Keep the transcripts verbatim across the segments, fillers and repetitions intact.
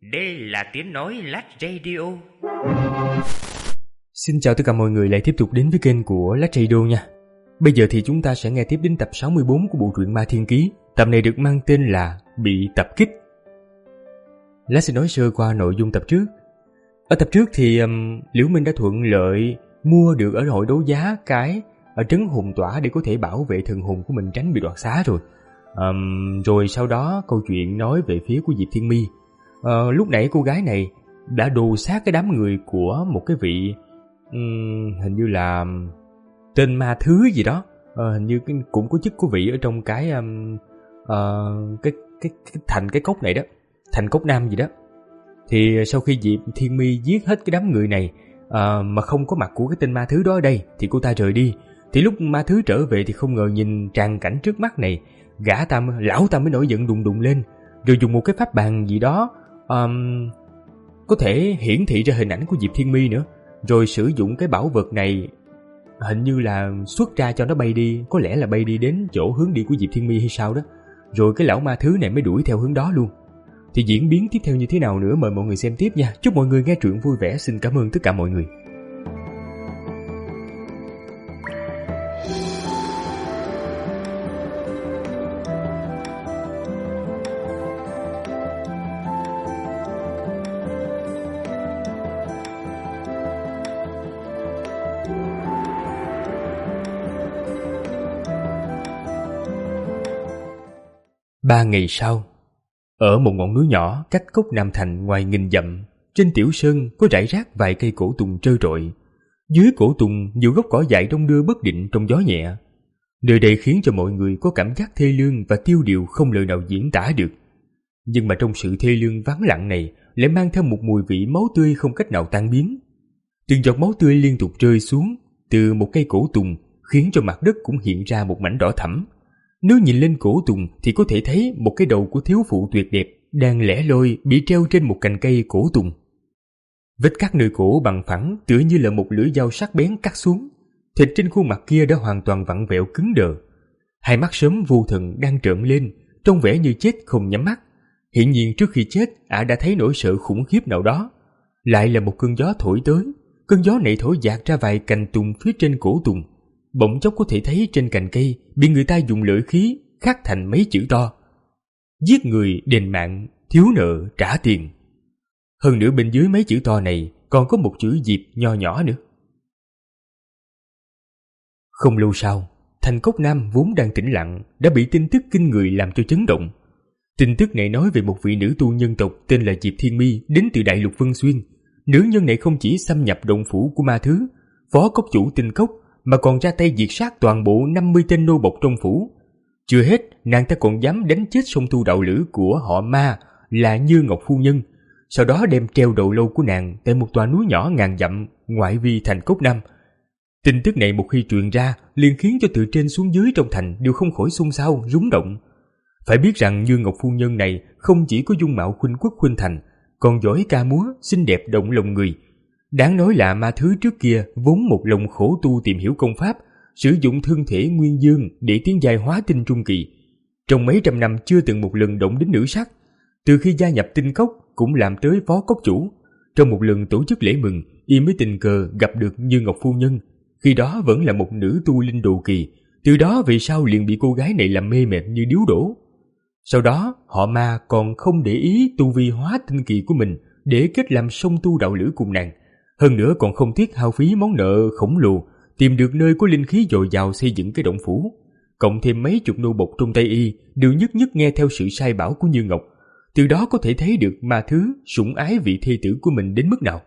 Đây là tiếng nói Lát Radio. Xin chào tất cả mọi người lại tiếp tục đến với kênh của Lát Radio nha. Bây giờ thì chúng ta sẽ nghe tiếp đến tập sáu mươi bốn của bộ truyện Ma Thiên Ký. Tập này được mang tên là Bị Tập Kích. Lát sẽ nói sơ qua nội dung tập trước. Ở tập trước thì um, Liễu Minh đã thuận lợi mua được ở hội đấu giá cái ở trấn hồn tỏa để có thể bảo vệ thần hồn của mình tránh bị đoạt xá rồi. Um, rồi sau đó câu chuyện nói về phía của Diệp Thiên My. Uh, lúc nãy cô gái này đã đồ sát cái đám người của một cái vị um, hình như là tên ma thứ gì đó. Uh, hình như cũng có chức của vị ở trong cái um, uh, cái, cái, cái thành cái cốc này đó, thành cốc nam gì đó. Thì sau khi Diệp Thiên My giết hết cái đám người này uh, mà không có mặt của cái tên ma thứ đó ở đây thì cô ta rời đi. Thì lúc ma thứ trở về thì không ngờ nhìn tràng cảnh trước mắt này, gã ta lão ta mới nổi giận đùng đùng lên, rồi dùng một cái pháp bàn gì đó um, có thể hiển thị ra hình ảnh của Diệp Thiên My nữa, rồi sử dụng cái bảo vật này hình như là xuất ra cho nó bay đi, có lẽ là bay đi đến chỗ hướng đi của Diệp Thiên My hay sao đó. Rồi cái lão ma thứ này mới đuổi theo hướng đó luôn. Thì diễn biến tiếp theo như thế nào nữa mời mọi người xem tiếp nha. Chúc mọi người nghe truyện vui vẻ. Xin cảm ơn tất cả mọi người. Ba ngày sau, ở một ngọn núi nhỏ cách cốc Nam Thành ngoài nghìn dặm, trên tiểu sơn có rải rác vài cây cổ tùng trơ trọi. Dưới cổ tùng nhiều gốc cỏ dại đông đưa bất định trong gió nhẹ. Nơi đây khiến cho mọi người có cảm giác thê lương và tiêu điều không lời nào diễn tả được. Nhưng mà trong sự thê lương vắng lặng này lại mang theo một mùi vị máu tươi không cách nào tan biến. Từng giọt máu tươi liên tục rơi xuống từ một cây cổ tùng khiến cho mặt đất cũng hiện ra một mảnh đỏ thẫm. Nếu nhìn lên cổ tùng thì có thể thấy một cái đầu của thiếu phụ tuyệt đẹp đang lẻ loi bị treo trên một cành cây cổ tùng. Vết cắt nơi cổ bằng phẳng tựa như là một lưỡi dao sắc bén cắt xuống. Thịt trên khuôn mặt kia đã hoàn toàn vặn vẹo cứng đờ. Hai mắt sớm vô thần đang trợn lên, trông vẻ như chết không nhắm mắt. Hiển nhiên trước khi chết ả đã thấy nỗi sợ khủng khiếp nào đó. Lại là một cơn gió thổi tới. Cơn gió này thổi dạt ra vài cành tùng phía trên cổ tùng. Bỗng chốc có thể thấy trên cành cây bị người ta dùng lợi khí khắc thành mấy chữ to: giết người đền mạng, thiếu nợ trả tiền. Hơn nữa bên dưới mấy chữ to này còn có một chữ Diệp nho nhỏ nữa. Không lâu sau, thành cốc Nam vốn đang tĩnh lặng đã bị tin tức kinh người làm cho chấn động. Tin tức này nói về một vị nữ tu nhân tộc tên là Diệp Thiên My đến từ Đại Lục Vân Xuyên. Nữ nhân này không chỉ xâm nhập động phủ của ma thứ, phó cốc chủ Tinh Cốc, mà còn ra tay diệt sát toàn bộ năm mươi tên nô bộc trong phủ. Chưa hết, nàng ta còn dám đánh chết song tu đạo lữ của họ Ma là Như Ngọc Phu Nhân, sau đó đem treo đầu lâu của nàng tại một tòa núi nhỏ ngàn dặm ngoại vi thành cốc Nam. Tin tức này một khi truyền ra liền khiến cho từ trên xuống dưới trong thành đều không khỏi xôn xao, rúng động. Phải biết rằng Như Ngọc Phu Nhân này không chỉ có dung mạo khuynh quốc khuynh thành, còn giỏi ca múa, xinh đẹp động lòng người. Đáng nói là ma thứ trước kia vốn một lòng khổ tu tìm hiểu công pháp, sử dụng thân thể nguyên dương để tiến giai hóa tinh trung kỳ. Trong mấy trăm năm chưa từng một lần động đến nữ sắc. Từ khi gia nhập Tinh Cốc cũng làm tới phó cốc chủ. Trong một lần tổ chức lễ mừng, y mới tình cờ gặp được Như Ngọc Phu Nhân. Khi đó vẫn là một nữ tu linh đồ kỳ. Từ đó về sau liền bị cô gái này làm mê mệt như điếu đổ. Sau đó họ Ma còn không để ý tu vi hóa tinh kỳ của mình để kết làm song tu đạo lữ cùng nàng. Hơn nữa còn không tiếc hao phí món nợ khổng lồ tìm được nơi có linh khí dồi dào xây dựng cái động phủ. Cộng thêm mấy chục nô bộc trong tay y đều nhất nhất nghe theo sự sai bảo của Như Ngọc. Từ đó có thể thấy được ma thứ sủng ái vị thê tử của mình đến mức nào.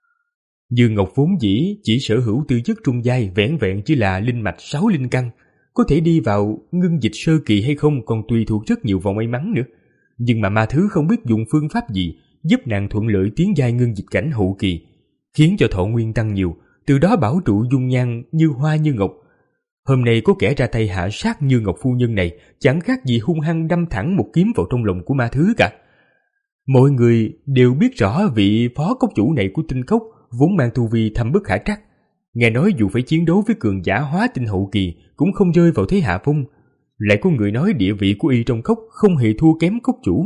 Như Ngọc vốn dĩ chỉ sở hữu tư chất trung giai vẻn vẹn chỉ là linh mạch sáu linh căn, có thể đi vào ngưng dịch sơ kỳ hay không còn tùy thuộc rất nhiều vào may mắn nữa. Nhưng mà ma thứ không biết dùng phương pháp gì giúp nàng thuận lợi tiến giai ngưng dịch cảnh hậu kỳ, khiến cho thọ nguyên tăng nhiều, từ đó bảo trụ dung nhan như hoa như ngọc. Hôm nay có kẻ ra tay hạ sát Như Ngọc Phu Nhân này chẳng khác gì hung hăng đâm thẳng một kiếm vào trong lòng của ma thứ cả. Mọi người đều biết rõ vị phó cốc chủ này của Tinh Cốc vốn mang tu vi thâm bất khả trắc. Nghe nói dù phải chiến đấu với cường giả hóa tinh hậu kỳ cũng không rơi vào thế hạ phong. Lại có người nói địa vị của y trong cốc không hề thua kém cốc chủ.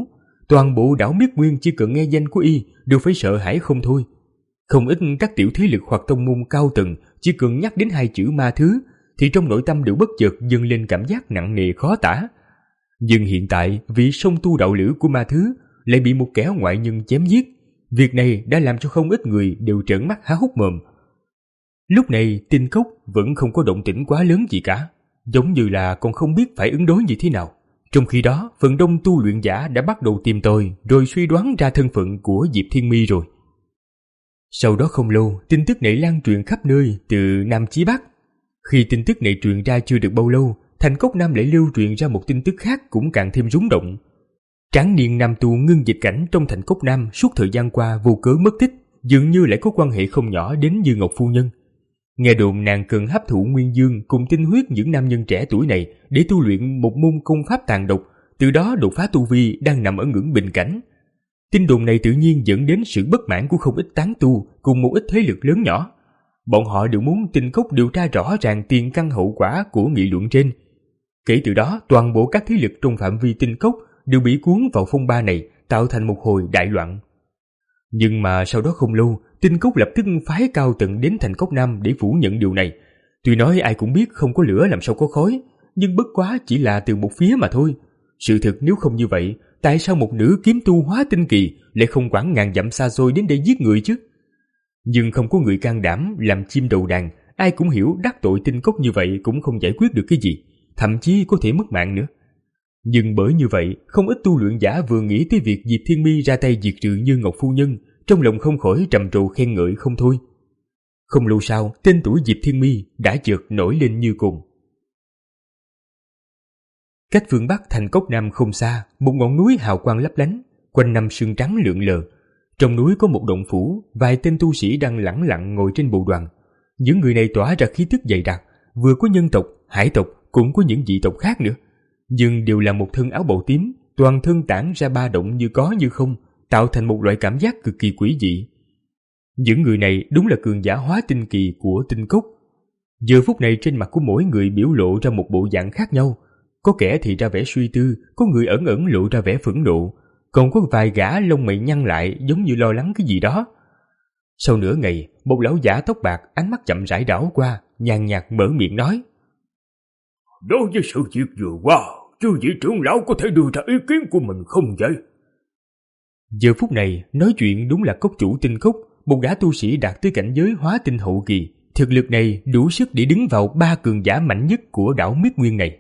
toàn bộ đảo Miết Nguyên chỉ cần nghe danh của y đều phải sợ hãi không thôi. Không ít các tiểu thế lực hoặc tông môn cao tầng chỉ cần nhắc đến hai chữ ma thứ thì trong nội tâm đều bất chợt dâng lên cảm giác nặng nề khó tả. Nhưng hiện tại vị song tu đạo lữ của ma thứ lại bị một kẻ ngoại nhân chém giết. Việc này đã làm cho không ít người đều trợn mắt há hốc mồm. Lúc này Tinh Cốc vẫn không có động tĩnh quá lớn gì cả, giống như là còn không biết phải ứng đối như thế nào. Trong khi đó, phần đông tu luyện giả đã bắt đầu tìm tòi rồi suy đoán ra thân phận của Diệp Thiên Mi rồi. Sau đó không lâu, tin tức này lan truyền khắp nơi từ Nam chí Bắc. Khi tin tức này truyền ra chưa được bao lâu, Thành Cốc Nam lại lưu truyền ra một tin tức khác cũng càng thêm rúng động. Tráng niên nam tu Ngưng Dịch Cảnh trong Thành Cốc Nam suốt thời gian qua vô cớ mất tích, dường như lại có quan hệ không nhỏ đến Như Ngọc phu nhân. Nghe đồn nàng cần hấp thụ nguyên dương cùng tinh huyết những nam nhân trẻ tuổi này để tu luyện một môn công pháp tàn độc, từ đó đột phá tu vi đang nằm ở ngưỡng bình cảnh. Tin đồn này tự nhiên dẫn đến sự bất mãn của không ít tán tu cùng một ít thế lực lớn nhỏ. Bọn họ đều muốn Tinh Cốc điều tra rõ ràng tiền căn hậu quả của nghị luận trên. Kể từ đó, toàn bộ các thế lực trong phạm vi Tinh Cốc đều bị cuốn vào phong ba này, tạo thành một hồi đại loạn. Nhưng mà sau đó không lâu, Tinh Cốc lập tức phái cao tầng đến Thành Cốc Nam để phủ nhận điều này. Tuy nói ai cũng biết không có lửa làm sao có khói, nhưng bất quá chỉ là từ một phía mà thôi. Sự thực nếu không như vậy, tại sao một nữ kiếm tu hóa tinh kỳ lại không quản ngàn dặm xa xôi đến đây giết người chứ? Nhưng không có người can đảm làm chim đầu đàn, ai cũng hiểu đắc tội Tinh Cốc như vậy cũng không giải quyết được cái gì, thậm chí có thể mất mạng nữa. Nhưng bởi như vậy, không ít tu luyện giả vừa nghĩ tới việc Diệp Thiên Mi ra tay diệt trừ Như Ngọc phu nhân, trong lòng không khỏi trầm trồ khen ngợi không thôi. Không lâu sau, tên tuổi Diệp Thiên Mi đã chợt nổi lên như cồn. Cách phương Bắc Thành Cốc Nam không xa, một ngọn núi hào quang lấp lánh, quanh năm sương trắng lượn lờ. Trong núi có một động phủ, vài tên tu sĩ đang lẳng lặng ngồi trên bồ đoàn. Những người này tỏa ra khí tức dày đặc, vừa có nhân tộc, hải tộc, cũng có những dị tộc khác nữa. Nhưng đều là một thân áo bào tím, toàn thân tản ra ba động như có như không, tạo thành một loại cảm giác cực kỳ quỷ dị. Những người này đúng là cường giả hóa tinh kỳ của Tinh Cốc. Giờ phút này trên mặt của mỗi người biểu lộ ra một bộ dạng khác nhau. Có kẻ thì ra vẻ suy tư, có người ẩn ẩn lộ ra vẻ phẫn nộ, còn có vài gã lông mày nhăn lại giống như lo lắng cái gì đó. Sau nửa ngày, một lão giả tóc bạc ánh mắt chậm rãi đảo qua, nhàn nhạt mở miệng nói: Đối với sự việc vừa qua, chư vị trưởng lão có thể đưa ra ý kiến của mình không vậy? Giờ phút này, nói chuyện đúng là cốc chủ Tinh Cốc, một gã tu sĩ đạt tới cảnh giới hóa tinh hậu kỳ. Thực lực này đủ sức để đứng vào ba cường giả mạnh nhất của đảo Miết Nguyên này.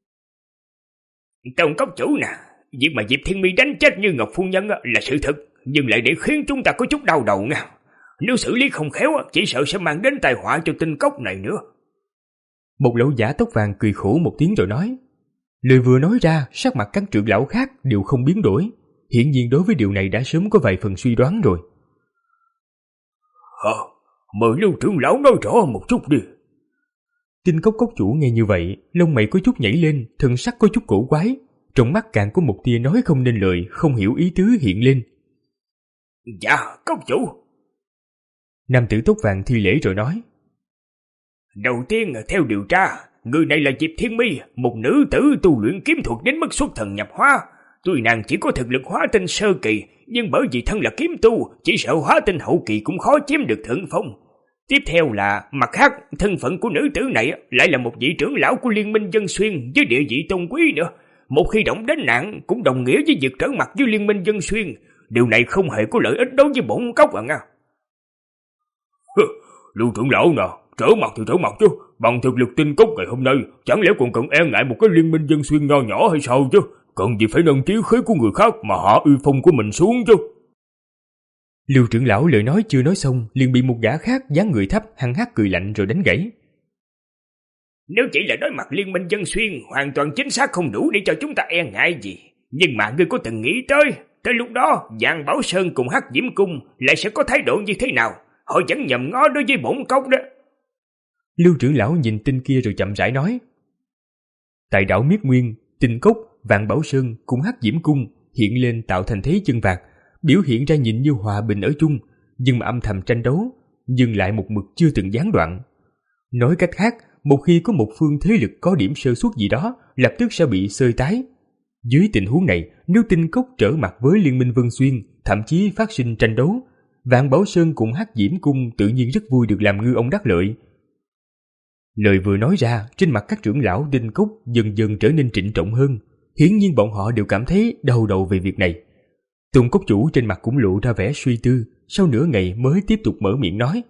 Tổng cốc chủ nè, việc mà Diệp Thiên Mi đánh chết Như Ngọc phu nhân là sự thật, nhưng lại để khiến chúng ta có chút đau đầu nha. Nếu xử lý không khéo, chỉ sợ sẽ mang đến tai họa cho Tinh Cốc này nữa. Một lão giả tóc vàng cười khổ một tiếng rồi nói. Lời vừa nói ra, sắc mặt các trưởng lão khác đều không biến đổi. Hiển nhiên đối với điều này đã sớm có vài phần suy đoán rồi. Hả? Mời Lưu trưởng lão nói rõ một chút đi. Tinh Cốc cốc chủ nghe như vậy, lông mày có chút nhảy lên, thần sắc có chút cổ quái. Trong mắt càng có một tia nói không nên lời, không hiểu ý tứ hiện lên. Dạ, cốc chủ. Nam tử tóc vàng thi lễ rồi nói. Đầu tiên, theo điều tra, người này là Diệp Thiên Mi, một nữ tử tu luyện kiếm thuật đến mức xuất thần nhập hóa. Tuy nàng chỉ có thực lực hóa tinh sơ kỳ, nhưng bởi vì thân là kiếm tu, chỉ sợ hóa tinh hậu kỳ cũng khó chiếm được thượng phong. Tiếp theo là, mặt khác, thân phận của nữ tử này lại là một vị trưởng lão của Liên minh Dân Xuyên với địa vị tôn quý nữa. Một khi động đến nạn cũng đồng nghĩa với việc trở mặt với Liên minh Dân Xuyên. Điều này không hề có lợi ích đối với bổn cốc à nha. Lưu trưởng lão nè, trở mặt thì trở mặt chứ, bằng thực lực Tinh Cốc ngày hôm nay, chẳng lẽ còn cần e ngại một cái Liên minh Dân Xuyên nho nhỏ hay sao chứ? Cần gì phải nâng chí khí của người khác mà hạ uy phong của mình xuống chứ? Lưu trưởng lão lời nói chưa nói xong, liền bị một gã khác dáng người thấp hăng hắc cười lạnh rồi đánh gãy. Nếu chỉ là đối mặt Liên minh Dân Xuyên, hoàn toàn chính xác không đủ để cho chúng ta e ngại gì. Nhưng mà ngươi có từng nghĩ tới, tới lúc đó Giang Bảo Sơn cùng Hắc Diễm Cung lại sẽ có thái độ như thế nào? Họ vẫn nhầm ngó đối với bổn cốc đó. Lưu trưởng lão nhìn tên kia rồi chậm rãi nói. Tại đảo Miết Nguyên, Tinh Cốc, Vạn Bảo Sơn cùng Hắc Diễm Cung hiện lên tạo thành thế chân vạc, biểu hiện ra nhìn như hòa bình ở chung, nhưng mà âm thầm tranh đấu, nhưng lại một mực chưa từng gián đoạn. Nói cách khác, một khi có một phương thế lực có điểm sơ suất gì đó, lập tức sẽ bị xơi tái. Dưới tình huống này, nếu Tinh Cốc trở mặt với Liên minh Vân Xuyên, thậm chí phát sinh tranh đấu, Vạn Bảo Sơn cùng Hắc Diễm Cung tự nhiên rất vui được làm ngư ông đắc lợi. Lời vừa nói ra, trên mặt các trưởng lão Tinh Cốc dần dần trở nên trịnh trọng hơn. Hiển nhiên bọn họ đều cảm thấy đau đầu về việc này. Tôn Cốc chủ trên mặt cũng lộ ra vẻ suy tư, sau nửa ngày mới tiếp tục mở miệng nói.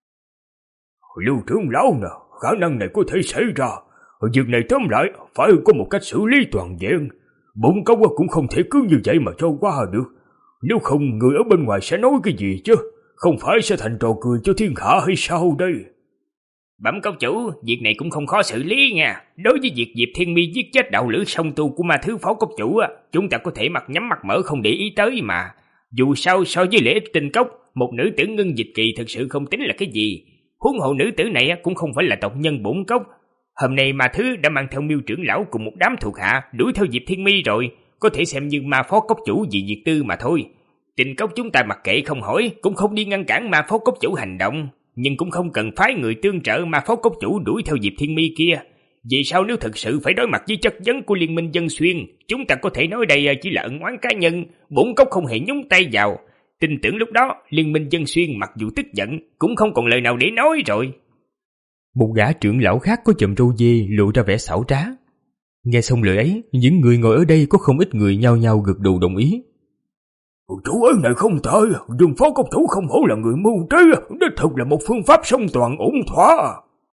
Lưu trưởng lão nè, khả năng này có thể xảy ra. Việc này tóm lại phải có một cách xử lý toàn diện. Bổn cốc cũng không thể cứ như vậy mà cho qua được. Nếu không người ở bên ngoài sẽ nói cái gì chứ? Không phải sẽ thành trò cười cho thiên hạ hay sao đây? Bẩm cốc chủ, việc này cũng không khó xử lý nha. Đối với việc Diệp Thiên Mi giết chết đạo lữ song tu của ma thứ phó cốc chủ, chúng ta có thể mặt nhắm mặt mở không để ý tới mà. Dù sao so với lễ Tinh Cốc, một nữ tử ngưng dịch kỳ thực sự không tính là cái gì. Huống hộ nữ tử này cũng không phải là tộc nhân bổn cốc. Hôm nay ma thứ đã mang theo Miêu trưởng lão cùng một đám thuộc hạ đuổi theo Diệp Thiên Mi rồi, có thể xem như ma phó cốc chủ vì diệt tư mà thôi. Tinh Cốc chúng ta mặc kệ không hỏi, cũng không đi ngăn cản ma phó cốc chủ hành động, nhưng cũng không cần phái người tương trợ ma phó cốc chủ đuổi theo Diệp Thiên Mi kia. Vì sao nếu thực sự phải đối mặt với chất vấn của Liên minh Dân Xuyên, chúng ta có thể nói đây chỉ là ân oán cá nhân, bổn cốc không hề nhúng tay vào. Tin tưởng lúc đó Liên minh Dân Xuyên mặc dù tức giận cũng không còn lời nào để nói rồi. Một gã trưởng lão khác có chòm râu dê lộ ra vẻ xảo trá. Nghe xong lời ấy, những người ngồi ở đây có không ít người nhao nhao gật đầu đồng ý. Chủ ấy này không tệ, nhưng phó cốc chủ không hổ là người mưu trí, đích thực là một phương pháp song toàn ổn thỏa.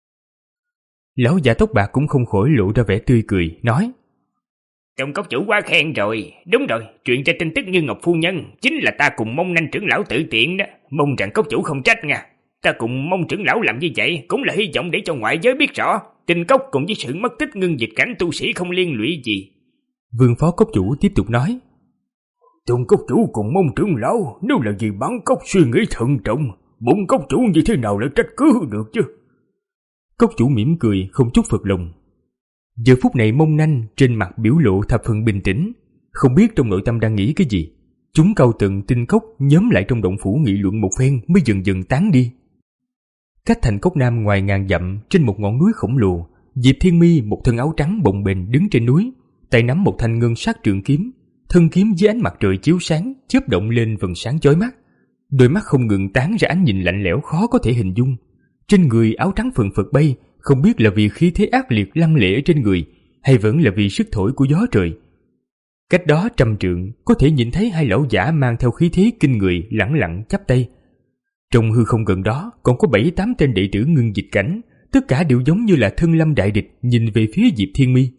Lão già tóc bạc cũng không khỏi lộ ra vẻ tươi cười, nói. Trong cốc chủ quá khen rồi, đúng rồi, chuyện ra tin tức như Ngọc Phu Nhân, chính là ta cùng mong nanh trưởng lão tự tiện đó, mong rằng cốc chủ không trách nha. Ta cùng mong trưởng lão làm như vậy cũng là hy vọng để cho ngoại giới biết rõ, Tinh Cốc cùng với sự mất tích ngưng dịch cảnh tu sĩ không liên lụy gì. Vương phó cốc chủ tiếp tục nói. Tôn cốc chủ cùng mong trưởng lão, nếu là vì bản cốc suy nghĩ thận trọng, bổn cốc chủ như thế nào lại trách cứ được chứ? Cốc chủ mỉm cười không chút phật lòng. Giờ phút này mông nanh trên mặt biểu lộ thập phần bình tĩnh, không biết trong nội tâm đang nghĩ cái gì. Chúng cao tầng Tinh Cốc nhóm lại trong động phủ nghị luận một phen mới dần dần tán đi. Cách thành Cốc Nam ngoài ngàn dặm, trên một ngọn núi khổng lồ, Diệp Thiên Mi một thân áo trắng bồng bềnh đứng trên núi, tay nắm một thanh ngân sắc trường kiếm, thân kiếm dưới ánh mặt trời chiếu sáng chớp động lên vầng sáng chói mắt, đôi mắt không ngừng tán ra ánh nhìn lạnh lẽo khó có thể hình dung. Trên người áo trắng phần phật bay, không biết là vì khí thế ác liệt lăng lệ trên người, hay vẫn là vì sức thổi của gió trời. Cách đó trăm trượng, có thể nhìn thấy hai lão giả mang theo khí thế kinh người lẳng lặng chắp tay. Trong hư không gần đó còn có bảy tám tên đệ tử ngưng dịch cảnh, tất cả đều giống như là thân lâm đại địch nhìn về phía Diệp Thiên Mi.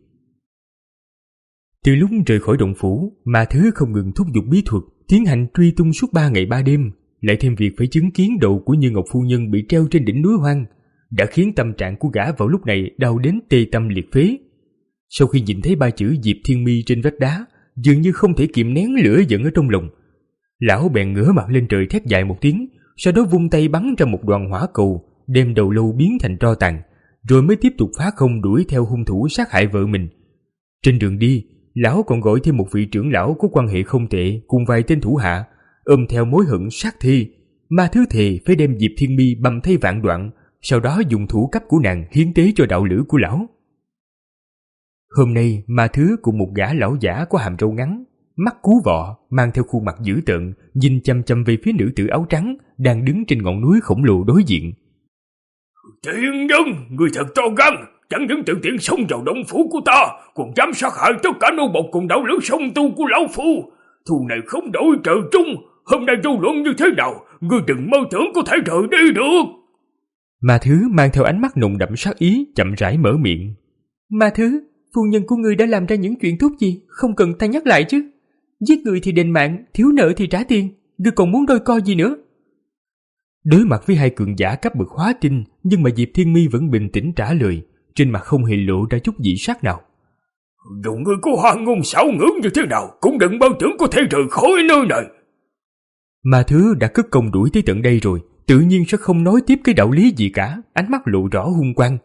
Từ lúc rời khỏi động phủ, Ma Thứ không ngừng thúc giục bí thuật, tiến hành truy tung suốt ba ngày ba đêm, lại thêm việc phải chứng kiến đầu của Như Ngọc phu nhân bị treo trên đỉnh núi hoang, đã khiến tâm trạng của gã vào lúc này đau đến tê tâm liệt phế. Sau khi nhìn thấy ba chữ Diệp Thiên Mi trên vách đá, dường như không thể kiềm nén lửa giận ở trong lòng. Lão bèn ngửa mặt lên trời thét dài một tiếng, sau đó vung tay bắn ra một đoàn hỏa cầu, đem đầu lâu biến thành tro tàn, rồi mới tiếp tục phá không đuổi theo hung thủ sát hại vợ mình. Trên đường đi, lão còn gọi thêm một vị trưởng lão có quan hệ không tệ cùng vài tên thủ hạ, ôm theo mối hận sát thi. Ma Thứ thề phải đem Diệp Thiên Mi bầm thây vạn đoạn, sau đó dùng thủ cấp của nàng hiến tế cho đạo lữ của lão. Hôm nay Ma Thứ cùng một gã lão giả có hàm râu ngắn, mắt cú vọ, mang theo khuôn mặt dữ tợn, nhìn chăm chăm về phía nữ tử áo trắng đang đứng trên ngọn núi khổng lồ đối diện. Tiện nhân, người thật to gan, chẳng những tự tiện xông vào động phủ của ta, còn dám sát hại tất cả nô bộc cùng đạo lữ song tu của lão phu. Thù này không đổi trời chung, hôm nay vô luận như thế nào, ngươi đừng mơ tưởng có thể rời đi được. Ma Thứ mang theo ánh mắt nồng đậm sát ý chậm rãi mở miệng. Ma Thứ, phu nhân của ngươi đã làm ra những chuyện tốt gì, không cần ta nhắc lại chứ. Giết người thì đền mạng, thiếu nợ thì trả tiền, ngươi còn muốn đôi co gì nữa? Đối mặt với hai cường giả cấp bậc hóa tinh, nhưng mà Diệp Thiên Mi vẫn bình tĩnh trả lời, trên mặt không hề lộ ra chút dị sắc nào. Dù ngươi có hoa ngôn xảo ngữ như thế nào, cũng đừng bao tưởng có thể rời khỏi nơi này. Ma Thứ đã cất công đuổi tới tận đây rồi, tự nhiên sẽ không nói tiếp cái đạo lý gì cả, ánh mắt lộ rõ hung quang.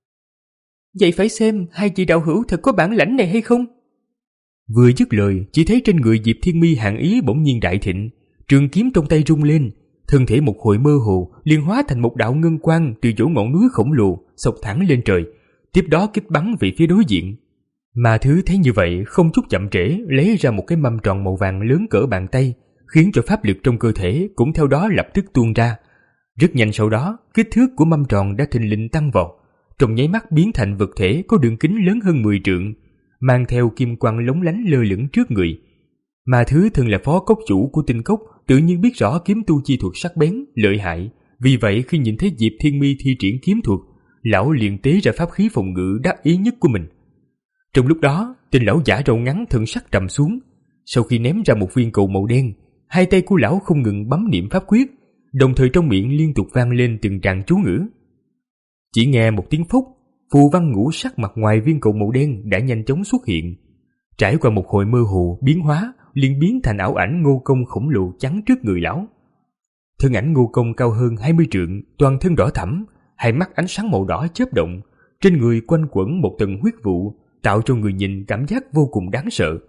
Vậy phải xem hai chị đạo hữu thật có bản lãnh này hay không? Vừa dứt lời, chỉ thấy trên người Diệp Thiên Mi hàn ý bỗng nhiên đại thịnh, trường kiếm trong tay rung lên, thân thể một hồi mơ hồ liền hóa thành một đạo ngân quang từ chỗ ngọn núi khổng lồ xộc thẳng lên trời, tiếp đó kích bắn về phía đối diện. Ma thứ thấy như vậy không chút chậm trễ lấy ra một cái mâm tròn màu vàng lớn cỡ bàn tay, khiến cho pháp lực trong cơ thể cũng theo đó lập tức tuôn ra. Rất nhanh sau đó, kích thước của mâm tròn đã thình lình tăng vọt, trong nháy mắt biến thành vật thể có đường kính lớn hơn mười trượng, mang theo kim quang lóng lánh lơ lửng trước người. Ma thứ thân là phó cốc chủ của tinh cốc, tự nhiên biết rõ kiếm tu chi thuật sắc bén, lợi hại. Vì vậy khi nhìn thấy Diệp Thiên Mi thi triển kiếm thuật, lão liền tế ra pháp khí phòng ngự đắc ý nhất của mình. Trong lúc đó, tên lão giả râu ngắn thần sắc trầm xuống. Sau khi ném ra một viên cầu màu đen, hai tay của lão không ngừng bấm niệm pháp quyết, đồng thời trong miệng liên tục vang lên từng tràng chú ngữ. Chỉ nghe một tiếng phốc, phù văn ngũ sắc mặt ngoài viên cầu màu đen đã nhanh chóng xuất hiện. Trải qua một hồi mơ hồ biến hóa, liền biến thành ảo ảnh Ngô Công khổng lồ chắn trước người lão. Thân ảnh Ngô Công cao hơn hai mươi trượng, toàn thân đỏ thẫm, hai mắt ánh sáng màu đỏ chớp động, trên người quanh quẩn một tầng huyết vụ, tạo cho người nhìn cảm giác vô cùng đáng sợ.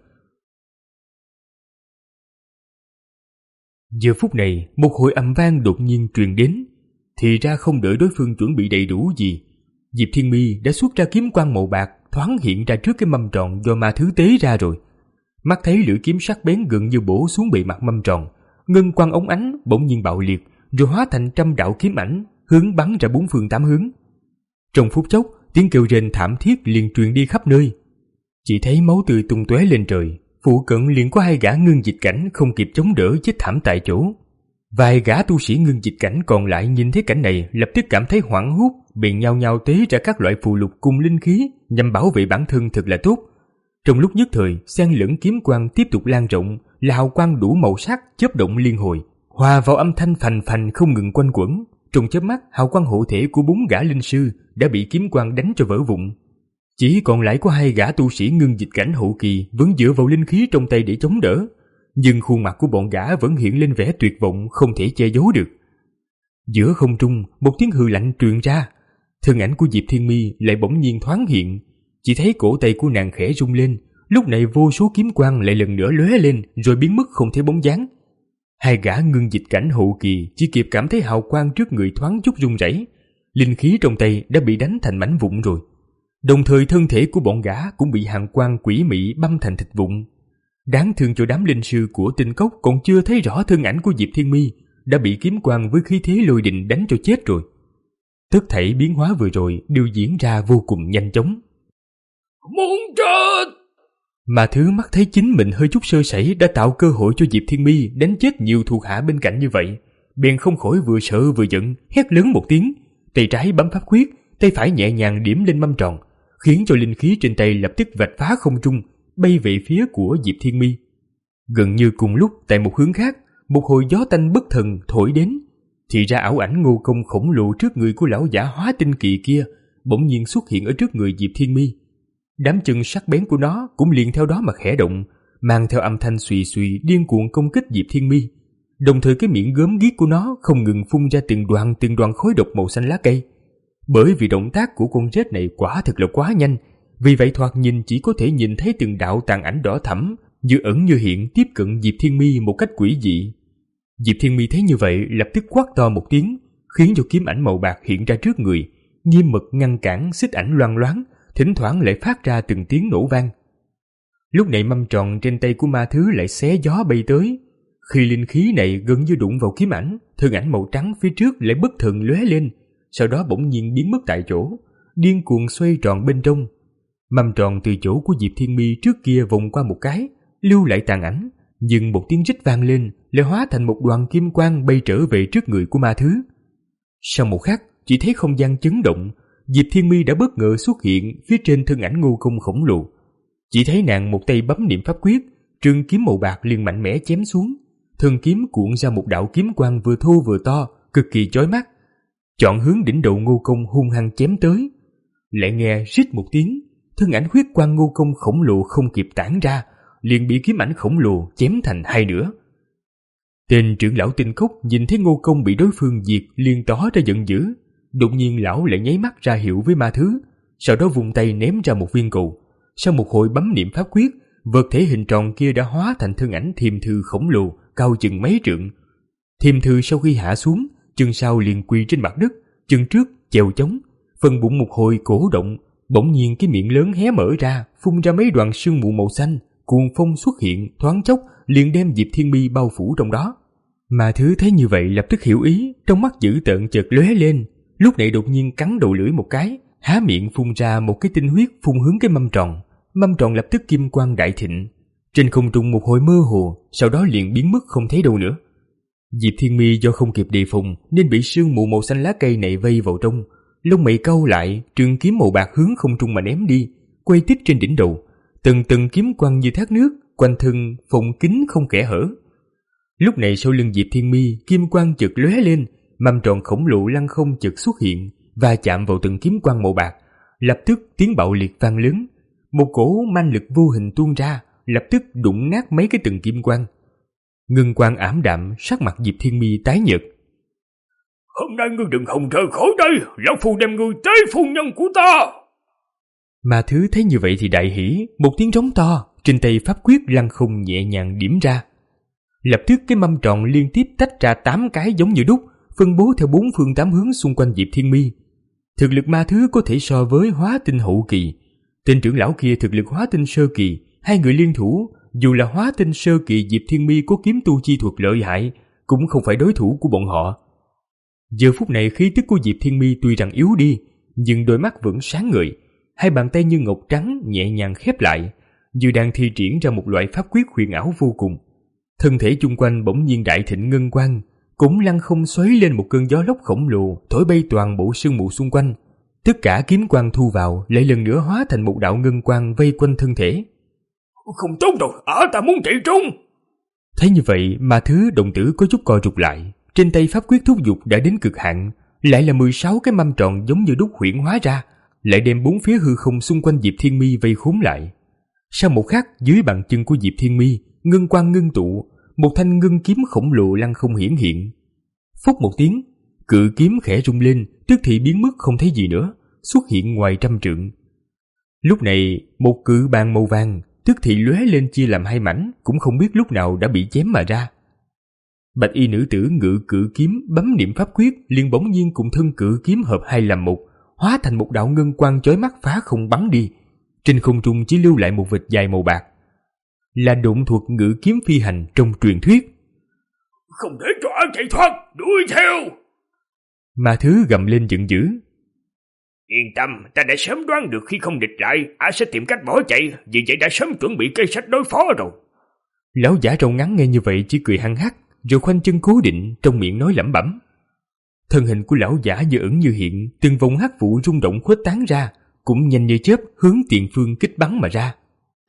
Giờ phút này, một hồi âm vang đột nhiên truyền đến, thì ra không đợi đối phương chuẩn bị đầy đủ gì, Diệp Thiên Mi đã xuất ra kiếm quang màu bạc thoáng hiện ra trước cái mâm tròn do ma thứ tế ra rồi. Mắt thấy lưỡi kiếm sắc bén gần như bổ xuống bề mặt mâm tròn, ngân quang ống ánh bỗng nhiên bạo liệt, rồi hóa thành trăm đạo kiếm ảnh hướng bắn ra bốn phương tám hướng. Trong phút chốc, tiếng kêu rên thảm thiết liền truyền đi khắp nơi. Chỉ thấy máu tươi tung tóe lên trời, phụ cận liền có hai gã ngưng dịch cảnh không kịp chống đỡ chết thảm tại chỗ. Vài gã tu sĩ ngưng dịch cảnh còn lại nhìn thấy cảnh này lập tức cảm thấy hoảng hốt, bèn nhao nhao tế ra các loại phù lục cùng linh khí nhằm bảo vệ bản thân thật là tốt. Trong lúc nhất thời, xen lẫn kiếm quang tiếp tục lan rộng, là hào quang đủ màu sắc chớp động liên hồi, hòa vào âm thanh phành phành không ngừng quanh quẩn. Trong chớp mắt, hào quang hộ thể của bốn gã linh sư đã bị kiếm quang đánh cho vỡ vụn. Chỉ còn lại có hai gã tu sĩ ngưng dịch cảnh hậu kỳ vẫn dựa vào linh khí trong tay để chống đỡ, nhưng khuôn mặt của bọn gã vẫn hiện lên vẻ tuyệt vọng không thể che giấu được. Giữa không trung, một tiếng hừ lạnh truyền ra, thân ảnh của Diệp Thiên Mi lại bỗng nhiên thoáng hiện. Chỉ thấy cổ tay của nàng khẽ rung lên, lúc này vô số kiếm quang lại lần nữa lóe lên rồi biến mất không thấy bóng dáng. Hai gã ngưng dịch cảnh hậu kỳ chỉ kịp cảm thấy hào quang trước người thoáng chút rung rẩy, linh khí trong tay đã bị đánh thành mảnh vụn rồi. Đồng thời thân thể của bọn gã cũng bị hàng quang quỷ mị băm thành thịt vụn. Đáng thương cho đám linh sư của tinh cốc còn chưa thấy rõ thân ảnh của Diệp Thiên Mi đã bị kiếm quang với khí thế lôi đình đánh cho chết rồi. Tất thảy biến hóa vừa rồi đều diễn ra vô cùng nhanh chóng. Muốn chết! Mà thứ mắt thấy chính mình hơi chút sơ sẩy đã tạo cơ hội cho Diệp Thiên Mi đánh chết nhiều thuộc hạ bên cạnh như vậy, bèn không khỏi vừa sợ vừa giận, hét lớn một tiếng, tay trái bấm pháp quyết, tay phải nhẹ nhàng điểm lên mâm tròn, khiến cho linh khí trên tay lập tức vạch phá không trung, bay về phía của Diệp Thiên Mi. Gần như cùng lúc, tại một hướng khác, một hồi gió tanh bất thần thổi đến, thì ra ảo ảnh Ngô Công khổng lồ trước người của lão giả hóa tinh kỳ kia bỗng nhiên xuất hiện ở trước người Diệp Thiên Mi. Đám chân sắc bén của nó cũng liền theo đó mà khẽ động, mang theo âm thanh xùy xùy điên cuồng công kích Diệp Thiên Mi. Đồng thời cái miệng gớm ghiếc của nó không ngừng phun ra từng đoàn từng đoàn khói độc màu xanh lá cây. Bởi vì động tác của con rết này quả thật là quá nhanh, vì vậy thoạt nhìn chỉ có thể nhìn thấy từng đạo tàn ảnh đỏ thẫm như ẩn như hiện tiếp cận Diệp Thiên Mi một cách quỷ dị. Diệp Thiên Mi thấy như vậy lập tức quát to một tiếng, khiến cho kiếm ảnh màu bạc hiện ra trước người, nghiêm mật ngăn cản xích ảnh loang loáng, thỉnh thoảng lại phát ra từng tiếng nổ vang. Lúc này mâm tròn trên tay của ma thứ lại xé gió bay tới. Khi linh khí này gần như đụng vào kiếm ảnh, thân ảnh màu trắng phía trước lại bất thần lóe lên, sau đó bỗng nhiên biến mất tại chỗ, điên cuồng xoay tròn bên trong. Mâm tròn từ chỗ của Diệp Thiên Mi trước kia vòng qua một cái, lưu lại tàn ảnh, nhưng một tiếng rít vang lên lại hóa thành một đoàn kim quang bay trở về trước người của ma thứ. Sau một khắc, chỉ thấy không gian chấn động, Diệp Thiên Mi đã bất ngờ xuất hiện phía trên thân ảnh Ngô Công khổng lồ. Chỉ thấy nàng một tay bấm niệm pháp quyết, trường kiếm màu bạc liền mạnh mẽ chém xuống, thân kiếm cuộn ra một đạo kiếm quang vừa thô vừa to, cực kỳ chói mắt, chọn hướng đỉnh đầu Ngô Công hung hăng chém tới. Lại nghe rít một tiếng, thân ảnh huyết quang Ngô Công khổng lồ không kịp tản ra, liền bị kiếm ảnh khổng lồ chém thành hai nửa. Tên trưởng lão Tinh Cốc nhìn thấy Ngô Công bị đối phương diệt liền tỏ ra giận dữ. Đột nhiên lão lại nháy mắt ra hiệu với ma thứ, sau đó vung tay ném ra một viên cầu. Sau một hồi bấm niệm pháp quyết, vật thể hình tròn kia đã hóa thành thân ảnh Thiềm Thư khổng lồ cao chừng mấy trượng. Thiềm Thư sau khi hạ xuống, chân sau liền quỳ trên mặt đất, chân trước chèo chống, phần bụng một hồi cổ động, Bỗng nhiên cái miệng lớn hé mở ra, phun ra mấy đoàn sương mù màu xanh, cuồng phong xuất hiện, thoáng chốc liền đem Diệp Thiên Mi bao phủ trong đó. Mà Thứ thấy như vậy lập tức hiểu ý, trong mắt dữ tợn chợt lóe lên, lúc này đột nhiên cắn đầu lưỡi một cái, há miệng phun ra một cái tinh huyết phun hướng cái mâm tròn. Mâm tròn lập tức kim quang đại thịnh, trên không trung một hồi mơ hồ, sau đó liền biến mất không thấy đâu nữa. Diệp Thiên Mi do không kịp đề phòng nên bị sương mù màu xanh lá cây này vây vào trong, lông mày cau lại, trường kiếm màu bạc hướng không trung mà ném đi, quay tít trên đỉnh đầu, từng từng kiếm quang như thác nước, quanh thân phồng kín không kẽ hở. Lúc này sau lưng Diệp Thiên Mi, kim quang chợt lóe lên, mâm tròn khổng lồ lăng không chợt xuất hiện và chạm vào từng kiếm quang màu bạc, lập tức tiếng bạo liệt vang lớn, một cổ manh lực vô hình tuôn ra, lập tức đụng nát mấy cái từng kim quang. Ngân quang ảm đạm, sắc mặt Diệp Thiên Mi tái nhợt. Hôm nay ngươi đừng hòng rời khỏi đây, lão phu đem ngươi tới phu nhân của ta. Mà Thứ thấy như vậy thì đại hỉ, một tiếng trống to, trên tay pháp quyết lăng không nhẹ nhàng điểm ra. Lập tức cái mâm tròn liên tiếp tách ra tám cái giống như đúc, phân bố theo bốn phương tám hướng xung quanh Diệp Thiên Mi. Thực lực Ma Thứ có thể so với hóa tinh hậu kỳ, tên trưởng lão kia thực lực hóa tinh sơ kỳ, hai người liên thủ, dù là hóa tinh sơ kỳ Diệp Thiên Mi có kiếm tu chi thuật lợi hại, cũng không phải đối thủ của bọn họ. Giờ phút này khí tức của Diệp Thiên Mi tuy rằng yếu đi, nhưng đôi mắt vẫn sáng ngời, hai bàn tay như ngọc trắng nhẹ nhàng khép lại, như đang thi triển ra một loại pháp quyết huyền ảo vô cùng. Thân thể chung quanh bỗng nhiên đại thịnh ngân quang, cũng lăng không xoáy lên một cơn gió lốc khổng lồ, thổi bay toàn bộ sương mù xung quanh. Tất cả kiếm quang thu vào lại lần nữa hóa thành một đạo ngân quang vây quanh thân thể. Không tốt rồi, ở ta muốn chạy trốn. Thấy như vậy mà Thứ đồng tử có chút co rụt lại, trên tay pháp quyết thúc giục đã đến cực hạn, lại là mười sáu cái mâm tròn giống như đúc huyễn hóa ra, lại đem bốn phía hư không xung quanh Diệp Thiên Mi vây khốn lại. Sau một khắc, dưới bàn chân của Diệp Thiên Mi, ngân quang ngưng tụ, một thanh ngân kiếm khổng lồ lăng không hiển hiện. Phốc một tiếng, cự kiếm khẽ rung lên, tức thì biến mất không thấy gì nữa, xuất hiện ngoài trăm trượng. Lúc này, một cự bàn màu vàng tức thì lóe lên chia làm hai mảnh, cũng không biết lúc nào đã bị chém mà ra. Bạch y nữ tử ngự cự kiếm bấm niệm pháp quyết, liền bỗng nhiên cùng thân cự kiếm hợp hai làm một, hóa thành một đạo ngân quang chói mắt phá không bắn đi. Trên không trung chỉ lưu lại một vệt dài màu bạc, là độn thuật ngự kiếm phi hành trong truyền thuyết. Không để cho ả chạy thoát, đuổi theo. Mà Thứ gầm lên giận dữ. Yên tâm, ta đã sớm đoán được khi không địch lại, ả sẽ tìm cách bỏ chạy, vì vậy đã sớm chuẩn bị cây sách đối phó rồi. Lão giả râu ngắn nghe như vậy chỉ cười hăng hắc, rồi khoanh chân cố định, trong miệng nói lẩm bẩm. Thân hình của lão giả như ẩn như hiện, từng vòng hắc vụ rung động khuếch tán ra, cũng nhanh như chớp hướng tiền phương kích bắn mà ra.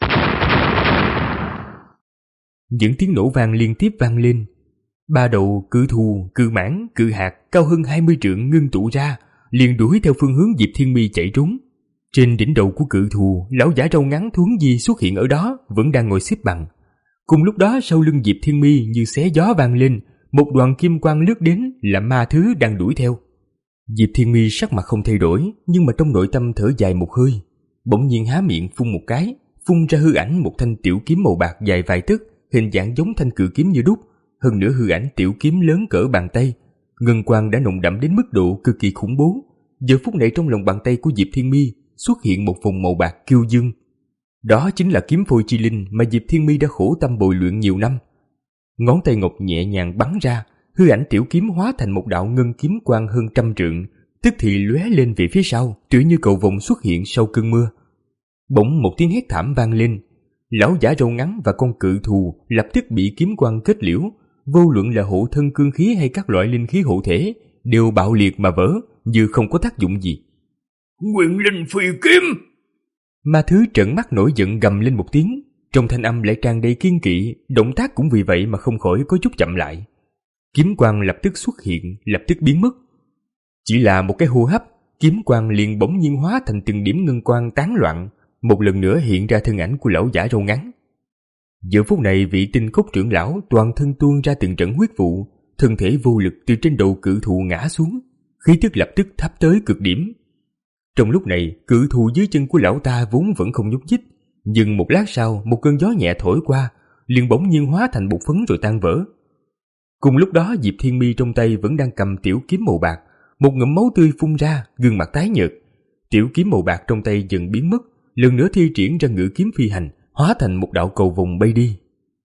Những tiếng nổ vang liên tiếp vang lên. Ba đầu cự thù, cự mãng, cự hạt cao hơn hai mươi trượng ngưng tụ ra, liền đuổi theo phương hướng Diệp Thiên Mi chạy trốn. Trên đỉnh đầu của cự thù, lão giả râu ngắn Thuấn Di xuất hiện ở đó, vẫn đang ngồi xếp bằng. Cùng lúc đó sau lưng Diệp Thiên Mi như xé gió vang lên, một đoàn kim quang lướt đến là Ma Thứ đang đuổi theo. Diệp Thiên Mi sắc mặt không thay đổi, nhưng mà trong nội tâm thở dài một hơi, bỗng nhiên há miệng phun một cái, phun ra hư ảnh một thanh tiểu kiếm màu bạc dài vài tấc, hình dạng giống thanh cự kiếm như đúc, hơn nữa hư ảnh tiểu kiếm lớn cỡ bàn tay, ngân quang đã nồng đậm đến mức độ cực kỳ khủng bố. Giờ phút này trong lòng bàn tay của Diệp Thiên Mi xuất hiện một vùng màu bạc kiêu dương. Đó chính là kiếm phôi chi linh mà Diệp Thiên Mi đã khổ tâm bồi luyện nhiều năm. Ngón tay ngọc nhẹ nhàng bắn ra, hư ảnh tiểu kiếm hóa thành một đạo ngân kiếm quang hơn trăm trượng, tức thì lóe lên về phía sau, tựa như cầu vồng xuất hiện sau cơn mưa. Bỗng một tiếng hét thảm vang lên, lão giả râu ngắn và con cự thù lập tức bị kiếm quang kết liễu, vô luận là hộ thân cương khí hay các loại linh khí hộ thể đều bạo liệt mà vỡ, như không có tác dụng gì. Nguyên linh phi kiếm! Ma Thứ trợn mắt nổi giận gầm lên một tiếng, trong thanh âm lại tràn đầy kiên kỵ, động tác cũng vì vậy mà không khỏi có chút chậm lại. Kiếm quang lập tức xuất hiện, lập tức biến mất. Chỉ là một cái hô hấp, kiếm quang liền bỗng nhiên hóa thành từng điểm ngân quang tán loạn, một lần nữa hiện ra thân ảnh của lão giả râu ngắn. Giờ phút này vị Tinh Cốc trưởng lão toàn thân tuôn ra từng trận huyết vụ, thân thể vô lực từ trên đầu cự thù ngã xuống, khí tức lập tức thấp tới cực điểm. Trong lúc này, cự thù dưới chân của lão ta vốn vẫn không nhúc nhích, nhưng một lát sau một cơn gió nhẹ thổi qua, liền bỗng nhiên hóa thành bột phấn rồi tan vỡ. Cùng lúc đó Diệp Thiên Mi trong tay vẫn đang cầm tiểu kiếm màu bạc, một ngụm máu tươi phun ra, gương mặt tái nhợt. Tiểu kiếm màu bạc trong tay dần biến mất, lần nữa thi triển ra ngự kiếm phi hành, hóa thành một đạo cầu vồng bay đi.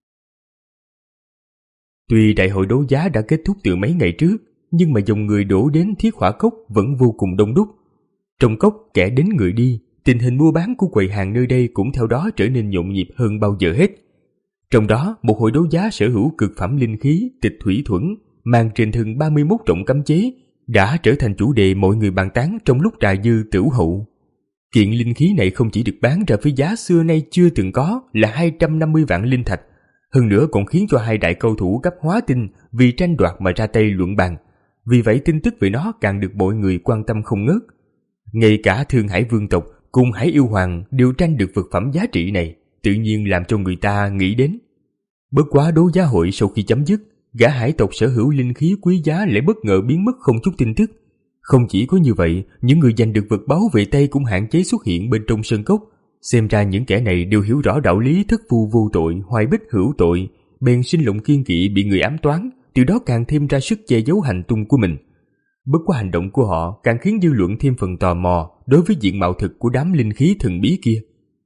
Tuy đại hội đấu giá đã kết thúc từ mấy ngày trước, nhưng mà dòng người đổ đến Thiết Hỏa Cốc vẫn vô cùng đông đúc. Trong cốc kẻ đến người đi, tình hình mua bán của quầy hàng nơi đây cũng theo đó trở nên nhộn nhịp hơn bao giờ hết. Trong đó, một hội đấu giá sở hữu cực phẩm linh khí Tịch Thủy Thuẫn mang trên thân ba mươi mốt trọng cấm chế đã trở thành chủ đề mọi người bàn tán trong lúc trà dư tửu hậu. Kiện linh khí này không chỉ được bán ra với giá xưa nay chưa từng có là hai trăm năm mươi vạn linh thạch, hơn nữa còn khiến cho hai đại cầu thủ cấp hóa tinh vì tranh đoạt mà ra tay luận bàn. Vì vậy tin tức về nó càng được mọi người quan tâm không ngớt. Ngay cả Thương Hải Vương tộc cùng Hải Yêu Hoàng đều tranh được vật phẩm giá trị này, tự nhiên làm cho người ta nghĩ đến. Bất quá đấu giá hội sau khi chấm dứt, gã hải tộc sở hữu linh khí quý giá lại bất ngờ biến mất không chút tin tức. Không chỉ có như vậy, những người giành được vật báu về tay cũng hạn chế xuất hiện bên trong sân cốc. Xem ra những kẻ này đều hiểu rõ đạo lý thất phu vô tội, hoài bích hữu tội, bèn sinh lòng kiên kỵ bị người ám toán, từ đó càng thêm ra sức che giấu hành tung của mình. Bất quá hành động của họ càng khiến dư luận thêm phần tò mò đối với diện mạo thực của đám linh khí thần bí kia.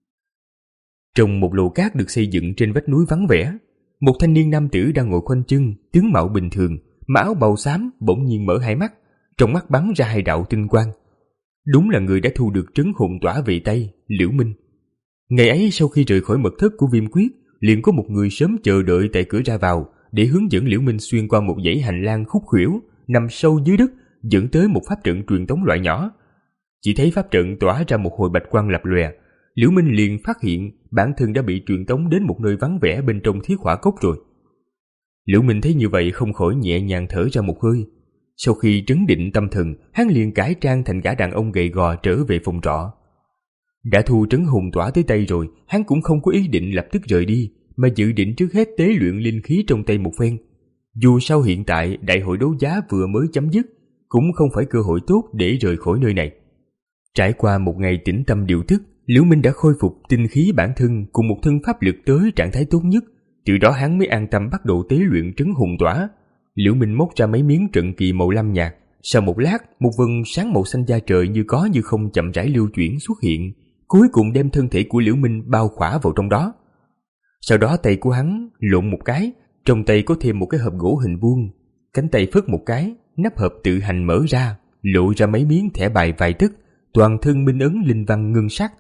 Trong một lầu cát được xây dựng trên vách núi vắng vẻ, một thanh niên nam tử đang ngồi khoanh chân, tướng mạo bình thường, mà áo bào xám bỗng nhiên mở hai mắt, trong mắt bắn ra hai đạo tinh quang. Đúng là người đã thu được trấn hồn tỏa về tay, Liễu Minh. Ngày ấy sau khi rời khỏi mật thất của Viêm Quyết, liền có một người sớm chờ đợi tại cửa ra vào để hướng dẫn Liễu Minh xuyên qua một dãy hành lang khúc khuỷu nằm sâu dưới đất, dẫn tới một pháp trận truyền tống loại nhỏ. Chỉ thấy pháp trận tỏa ra một hồi bạch quang lập lòe, Liễu Minh liền phát hiện bản thân đã bị truyền tống đến một nơi vắng vẻ bên trong Thiết Hỏa Cốc rồi. Liễu Minh thấy như vậy không khỏi nhẹ nhàng thở ra một hơi. Sau khi trấn định tâm thần, hắn liền cải trang thành gã đàn ông gầy gò trở về phòng trọ. Đã thu trấn hồn tỏa tới tay rồi, hắn cũng không có ý định lập tức rời đi, mà dự định trước hết tế luyện linh khí trong tay một phen. Dù sao hiện tại đại hội đấu giá vừa mới chấm dứt, cũng không phải cơ hội tốt để rời khỏi nơi này. Trải qua một ngày tĩnh tâm điều tức, Liễu Minh đã khôi phục tinh khí bản thân cùng một thân pháp lực tới trạng thái tốt nhất, từ đó hắn mới an tâm bắt đầu tế luyện trấn hồn tỏa. Liễu Minh móc ra mấy miếng trận kỳ màu lam nhạt, sau một lát, một vầng sáng màu xanh da trời như có như không chậm rãi lưu chuyển xuất hiện, cuối cùng đem thân thể của Liễu Minh bao khỏa vào trong đó. Sau đó tay của hắn lộn một cái, trong tay có thêm một cái hộp gỗ hình vuông, cánh tay phất một cái, nắp hộp tự hành mở ra, lộ ra mấy miếng thẻ bài vài tấc, toàn thân minh ấn linh văn ngân sắc.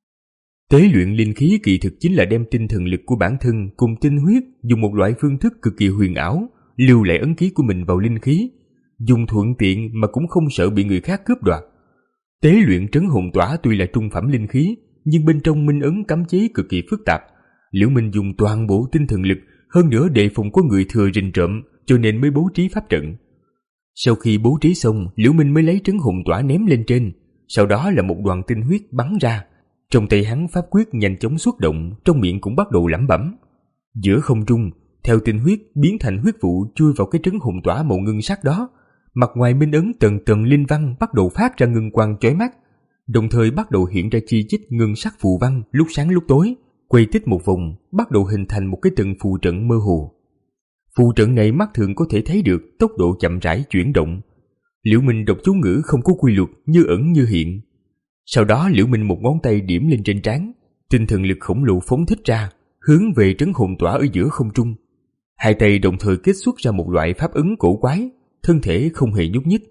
Tế luyện linh khí kỳ thực chính là đem tinh thần lực của bản thân cùng tinh huyết dùng một loại phương thức cực kỳ huyền ảo, lưu lại ấn ký của mình vào linh khí, dùng thuận tiện mà cũng không sợ bị người khác cướp đoạt. Tế luyện trấn hồn tỏa tuy là trung phẩm linh khí, nhưng bên trong minh ấn cấm chế cực kỳ phức tạp. Liễu Minh dùng toàn bộ tinh thần lực, hơn nữa đề phòng có người thừa rình trộm, cho nên mới bố trí pháp trận. Sau khi bố trí xong, Liễu Minh mới lấy trấn hồn tỏa ném lên trên, sau đó là một đoàn tinh huyết bắn ra. Trong tay hắn pháp quyết nhanh chóng xuất động, trong miệng cũng bắt đầu lẩm bẩm. Giữa không trung, theo tinh huyết biến thành huyết vụ chui vào cái trấn hồn tỏa màu ngân sắc đó, mặt ngoài minh ấn tầng tầng linh văn bắt đầu phát ra ngân quang chói mắt, đồng thời bắt đầu hiện ra chi chít ngân sắc phù văn lúc sáng lúc tối, quay tích một vòng, bắt đầu hình thành một cái tầng phù trận mơ hồ. Phù trận này mắt thường có thể thấy được tốc độ chậm rãi chuyển động. Liễu Minh đọc chú ngữ không có quy luật, như ẩn như hiện. Sau đó Liễu Minh một ngón tay điểm lên trên trán, tinh thần lực khổng lồ phóng thích ra, hướng về trấn hồn tỏa ở giữa không trung. Hai tay đồng thời kết xuất ra một loại pháp ấn cổ quái, thân thể không hề nhúc nhích.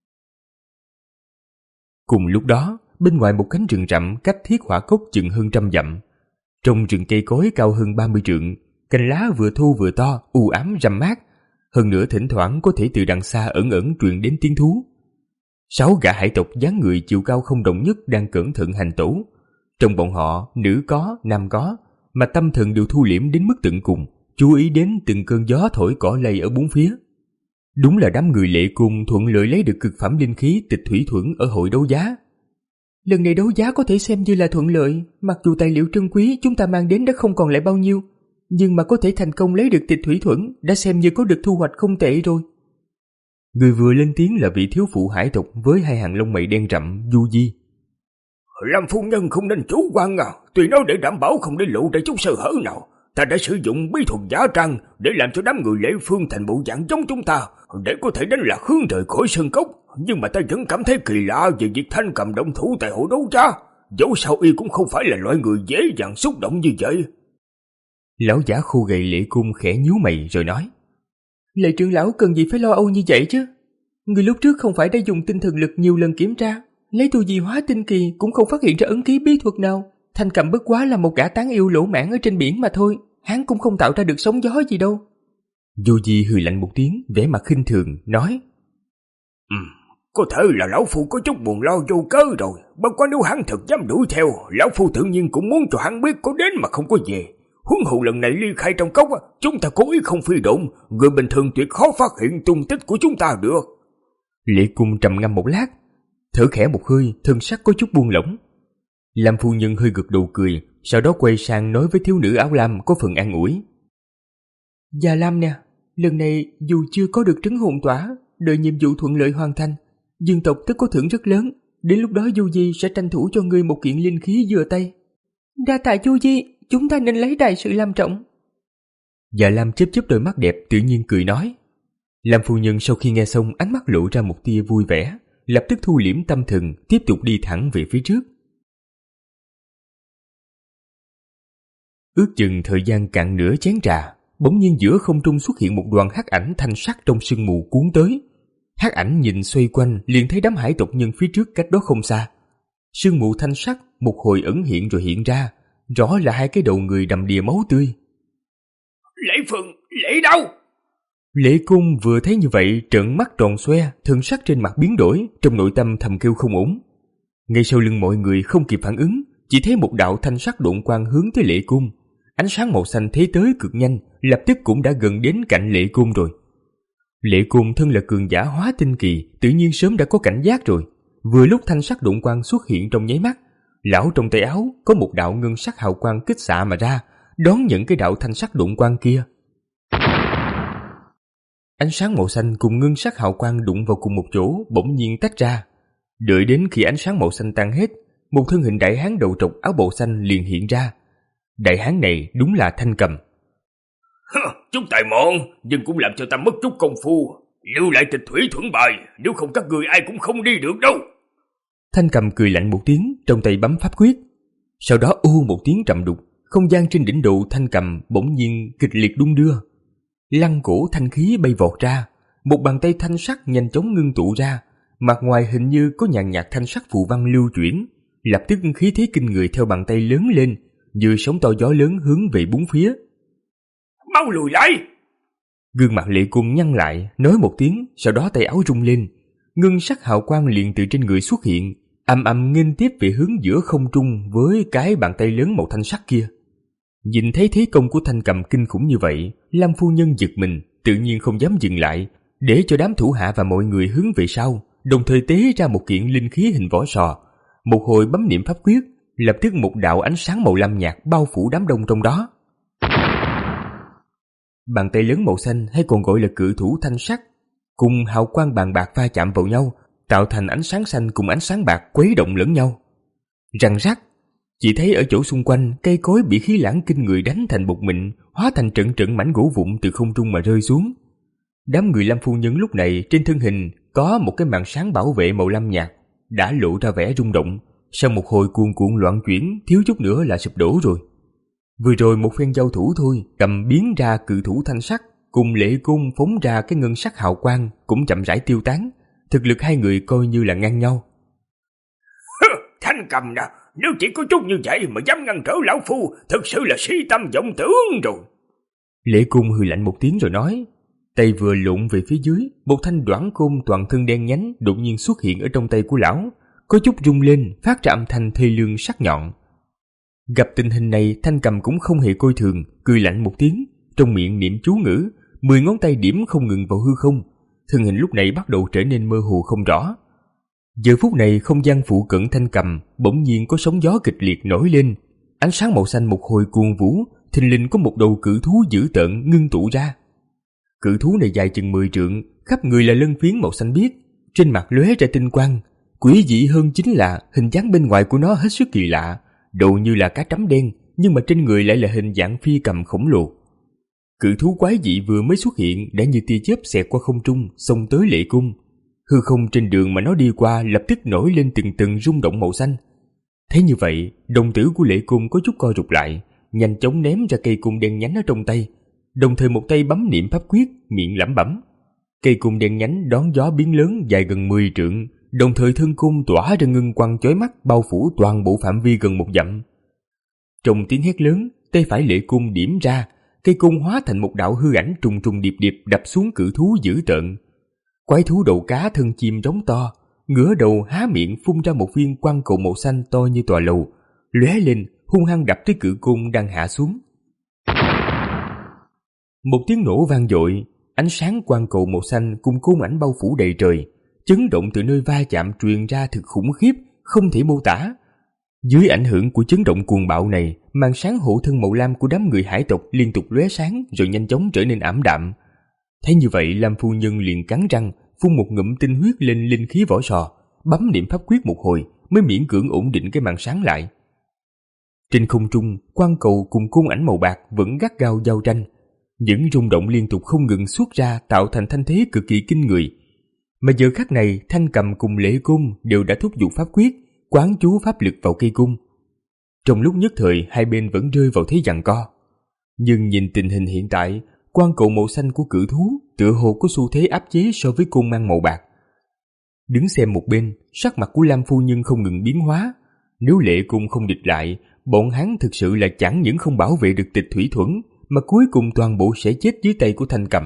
Cùng lúc đó, bên ngoài một cánh rừng rậm cách Thiết Hỏa Cốc chừng hơn trăm dặm, trong rừng cây cối cao hơn ba mươi trượng, cành lá vừa thô vừa to, u ám râm mát, hơn nữa thỉnh thoảng có thể từ đằng xa ẩn ẩn truyền đến tiếng thú. Sáu gã hải tộc dáng người chiều cao không đồng nhất đang cẩn thận hành tẩu. Trong bọn họ, nữ có, nam có, mà tâm thần đều thu liễm đến mức tận cùng, chú ý đến từng cơn gió thổi cỏ lay ở bốn phía. Đúng là đám người lệ cung thuận lợi lấy được cực phẩm linh khí Tịch Thủy Thuẫn ở hội đấu giá. Lần này đấu giá có thể xem như là thuận lợi, mặc dù tài liệu trân quý chúng ta mang đến đã không còn lại bao nhiêu, nhưng mà có thể thành công lấy được Tịch Thủy Thuẫn đã xem như có được thu hoạch không tệ rồi. Người vừa lên tiếng là vị thiếu phụ hải tộc với hai hàng lông mày đen rậm, Du Di. Lâm phu nhân không nên chủ quan à, tuy nói để đảm bảo không để lộ ra chút sơ hở nào, ta đã sử dụng bí thuật giả trang để làm cho đám người lệ phương thành bộ dạng giống chúng ta, để có thể đánh lạc hướng rời khỏi sân cốc, nhưng mà ta vẫn cảm thấy kỳ lạ về việc Thanh Cầm động thủ tại hội đấu giá. Dẫu sao y cũng không phải là loại người dễ dàng xúc động như vậy. Lão giả khô gầy Lệ Cung khẽ nhíu mày rồi nói: Lệ trưởng lão cần gì phải lo âu như vậy chứ? Người lúc trước không phải đã dùng tinh thần lực nhiều lần kiểm tra, lấy tu vi hóa tinh kỳ cũng không phát hiện ra ấn ký bí thuật nào. Thanh Cầm bất quá là một gã tán yêu lỗ mãn ở trên biển mà thôi, hắn cũng không tạo ra được sóng gió gì đâu. Vô Di hừ lạnh một tiếng, vẻ mặt khinh thường nói: Ừ, có thể là lão phu có chút buồn lo vô cớ rồi. Bất quá nếu hắn thật dám đuổi theo, lão phu tự nhiên cũng muốn cho hắn biết có đến mà không có về. Huống hồ lần này ly khai trong cốc, chúng ta cố ý không phi độn, người bình thường tuyệt khó phát hiện tung tích của chúng ta được. Lệ Cung trầm ngâm một lát, thở khẽ một hơi, thân sắc có chút buông lỏng. Lam phu nhân hơi gật đầu cười, sau đó quay sang nói với thiếu nữ áo lam có phần an ủi: Già Lam nè, lần này dù chưa có được trấn hồn tỏa, đợi nhiệm vụ thuận lợi hoàn thành, dương tộc tất có thưởng rất lớn. Đến lúc đó Du Di sẽ tranh thủ cho ngươi một kiện linh khí vừa tay. Đa tạ Du Di, chúng ta nên lấy đại sự làm trọng. Già Lam chớp chớp đôi mắt đẹp, tự nhiên cười nói. Lam phu nhân sau khi nghe xong, ánh mắt lộ ra một tia vui vẻ, lập tức thu liễm tâm thần, tiếp tục đi thẳng về phía trước. Ước chừng thời gian cạn nửa chén trà, bỗng nhiên giữa không trung xuất hiện một đoàn hắc ảnh thanh sắc trong sương mù cuốn tới. Hắc ảnh nhìn xoay quanh, liền thấy đám hải tộc nhân phía trước cách đó không xa. Sương mù thanh sắc một hồi ẩn hiện rồi hiện ra, rõ là hai cái đầu người đầm đìa máu tươi. Lễ Phượng, lễ đâu? Lễ Cung vừa thấy như vậy trợn mắt tròn xoe, thân sắc trên mặt biến đổi, trong nội tâm thầm kêu không ổn. Ngay sau lưng mọi người không kịp phản ứng, chỉ thấy một đạo thanh sắc độn quang hướng tới Lễ Cung. Ánh sáng màu xanh thế tới cực nhanh, lập tức cũng đã gần đến cạnh Lễ Cung rồi. Lễ Cung thân là cường giả hóa tinh kỳ, tự nhiên sớm đã có cảnh giác rồi. Vừa lúc thanh sắc độn quang xuất hiện trong nháy mắt, lão trong tay áo có một đạo ngân sắc hào quang kích xạ mà ra, đón nhận cái đạo thanh sắc độn quang kia. Ánh sáng màu xanh cùng ngân sắc hào quang đụng vào cùng một chỗ, bỗng nhiên tách ra. Đợi đến khi ánh sáng màu xanh tan hết, một thân hình đại hán đầu trọc áo bào xanh liền hiện ra. Đại hán này đúng là Thanh Cầm. Chút tài mọn, nhưng cũng làm cho ta mất chút công phu. Lưu lại tịch thủy thuẫn bài, nếu không các người ai cũng không đi được đâu. Thanh Cầm cười lạnh một tiếng, trong tay bấm pháp quyết. Sau đó u một tiếng trầm đục, không gian trên đỉnh đầu Thanh Cầm bỗng nhiên kịch liệt đung đưa. Lăng cổ thanh khí bay vọt ra, một bàn tay thanh sắc nhanh chóng ngưng tụ ra, mặt ngoài hình như có nhàn nhạt thanh sắc phù văn lưu chuyển, lập tức khí thế kinh người theo bàn tay lớn lên, như sóng to gió lớn hướng về bốn phía. Mau lùi lại! Gương mặt Lệ Cung nhăn lại, nói một tiếng, sau đó tay áo rung lên, ngân sắc hào quang liền từ trên người xuất hiện, ầm ầm nghênh tiếp về hướng giữa không trung với cái bàn tay lớn màu thanh sắc kia. Nhìn thấy thế công của Thanh Cầm kinh khủng như vậy, Lam phu nhân giật mình, tự nhiên không dám dừng lại, để cho đám thủ hạ và mọi người hướng về sau, đồng thời tế ra một kiện linh khí hình vỏ sò. Một hồi bấm niệm pháp quyết, lập tức một đạo ánh sáng màu lam nhạt bao phủ đám đông trong đó. Bàn tay lớn màu xanh hay còn gọi là cự thủ thanh sắc cùng hào quang bàn bạc va chạm vào nhau, tạo thành ánh sáng xanh cùng ánh sáng bạc quấy động lẫn nhau. Răng rắc, chỉ thấy ở chỗ xung quanh cây cối bị khí lãng kinh người đánh thành bột mịn, hóa thành trận trận mảnh gỗ vụn từ không trung mà rơi xuống. Đám người Lam phu nhân lúc này trên thân hình có một cái màn sáng bảo vệ màu lam nhạt đã lộ ra vẻ rung động, sau một hồi cuồn cuộn loạn chuyển, thiếu chút nữa là sụp đổ rồi. Vừa rồi một phen giao thủ thôi, Cầm biến ra cự thủ thanh sắc cùng Lệ Cung phóng ra cái ngân sắc hào quang cũng chậm rãi tiêu tán, thực lực hai người coi như là ngang nhau. Thanh Cầm nè, nếu chỉ có chút như vậy mà dám ngăn trở lão phu, thực sự là si tâm vọng tưởng rồi. Lệ Cung hừ lạnh một tiếng rồi nói, tay vừa lộn về phía dưới, một thanh đoản côn toàn thân đen nhánh đột nhiên xuất hiện ở trong tay của lão, có chút rung lên, phát ra âm thanh thê lương sắc nhọn. Gặp tình hình này, Thanh Cầm cũng không hề coi thường, cười lạnh một tiếng, trong miệng niệm chú ngữ, mười ngón tay điểm không ngừng vào hư không, thân hình lúc này bắt đầu trở nên mơ hồ không rõ. Giờ phút này không gian phụ cận Thanh Cầm bỗng nhiên có sóng gió kịch liệt nổi lên, ánh sáng màu xanh một hồi cuồng vũ, thình lình có một đầu cự thú dữ tợn ngưng tụ ra. Cự thú này dài chừng mười trượng, khắp người là lân phiến màu xanh biếc, trên mặt lóe ra tinh quang. Quỷ dị hơn chính là hình dáng bên ngoài của nó hết sức kỳ lạ, đầu như là cá trắm đen, nhưng mà trên người lại là hình dạng phi cầm khổng lồ. Cự thú quái dị vừa mới xuất hiện đã như tia chớp xẹt qua không trung, xông tới Lệ Cung. hư không trên đường mà nó đi qua lập tức nổi lên từng từng rung động màu xanh. Thế như vậy, đồng tử của Lệ Cung có chút co rụt lại, nhanh chóng ném ra cây cung đen nhánh ở trong tay, đồng thời một tay bấm niệm pháp quyết, miệng lẩm bẩm. Cây cung đen nhánh đón gió biến lớn dài gần mười trượng, đồng thời thân cung tỏa ra ngân quang chói mắt bao phủ toàn bộ phạm vi gần một dặm. Trong tiếng hét lớn, tay phải Lệ Cung điểm ra, cây cung hóa thành một đạo hư ảnh trùng trùng điệp điệp đập xuống cự thú dữ tợn. Quái thú đầu cá thân chim giống to, ngửa đầu há miệng phun ra một viên quang cầu màu xanh to như tòa lầu, lóe lên hung hăng đập tới cự cung đang hạ xuống. Một tiếng nổ vang dội, ánh sáng quang cầu màu xanh cùng cung ảnh bao phủ đầy trời, chấn động từ nơi va chạm truyền ra thực khủng khiếp, không thể mô tả. Dưới ảnh hưởng của chấn động cuồng bạo này, màn sáng hộ thân màu lam của đám người hải tộc liên tục lóe sáng rồi nhanh chóng trở nên ảm đạm. Thấy như vậy, Lam phu nhân liền cắn răng, phun một ngụm tinh huyết lên linh khí vỏ sò, bấm niệm pháp quyết một hồi mới miễn cưỡng ổn định cái màn sáng lại. Trên không trung, quang cầu cùng cung ảnh màu bạc vẫn gắt gao giao tranh, những rung động liên tục không ngừng xuất ra tạo thành thanh thế cực kỳ kinh người. Mà giờ khắc này, Thanh Cầm cùng Lệ Cung đều đã thúc giục pháp quyết, quán chú pháp lực vào cây cung. Trong lúc nhất thời, hai bên vẫn rơi vào thế giằng co. Nhưng nhìn tình hình hiện tại, quang cầu màu xanh của cự thú tựa hồ có xu thế áp chế so với cung mang màu bạc. Đứng xem một bên, sắc mặt của Lam phu nhân không ngừng biến hóa. Nếu Lệ Cung không địch lại, bọn hắn thực sự là chẳng những không bảo vệ được Tịch Thủy Thuẫn, mà cuối cùng toàn bộ sẽ chết dưới tay của Thanh Cầm.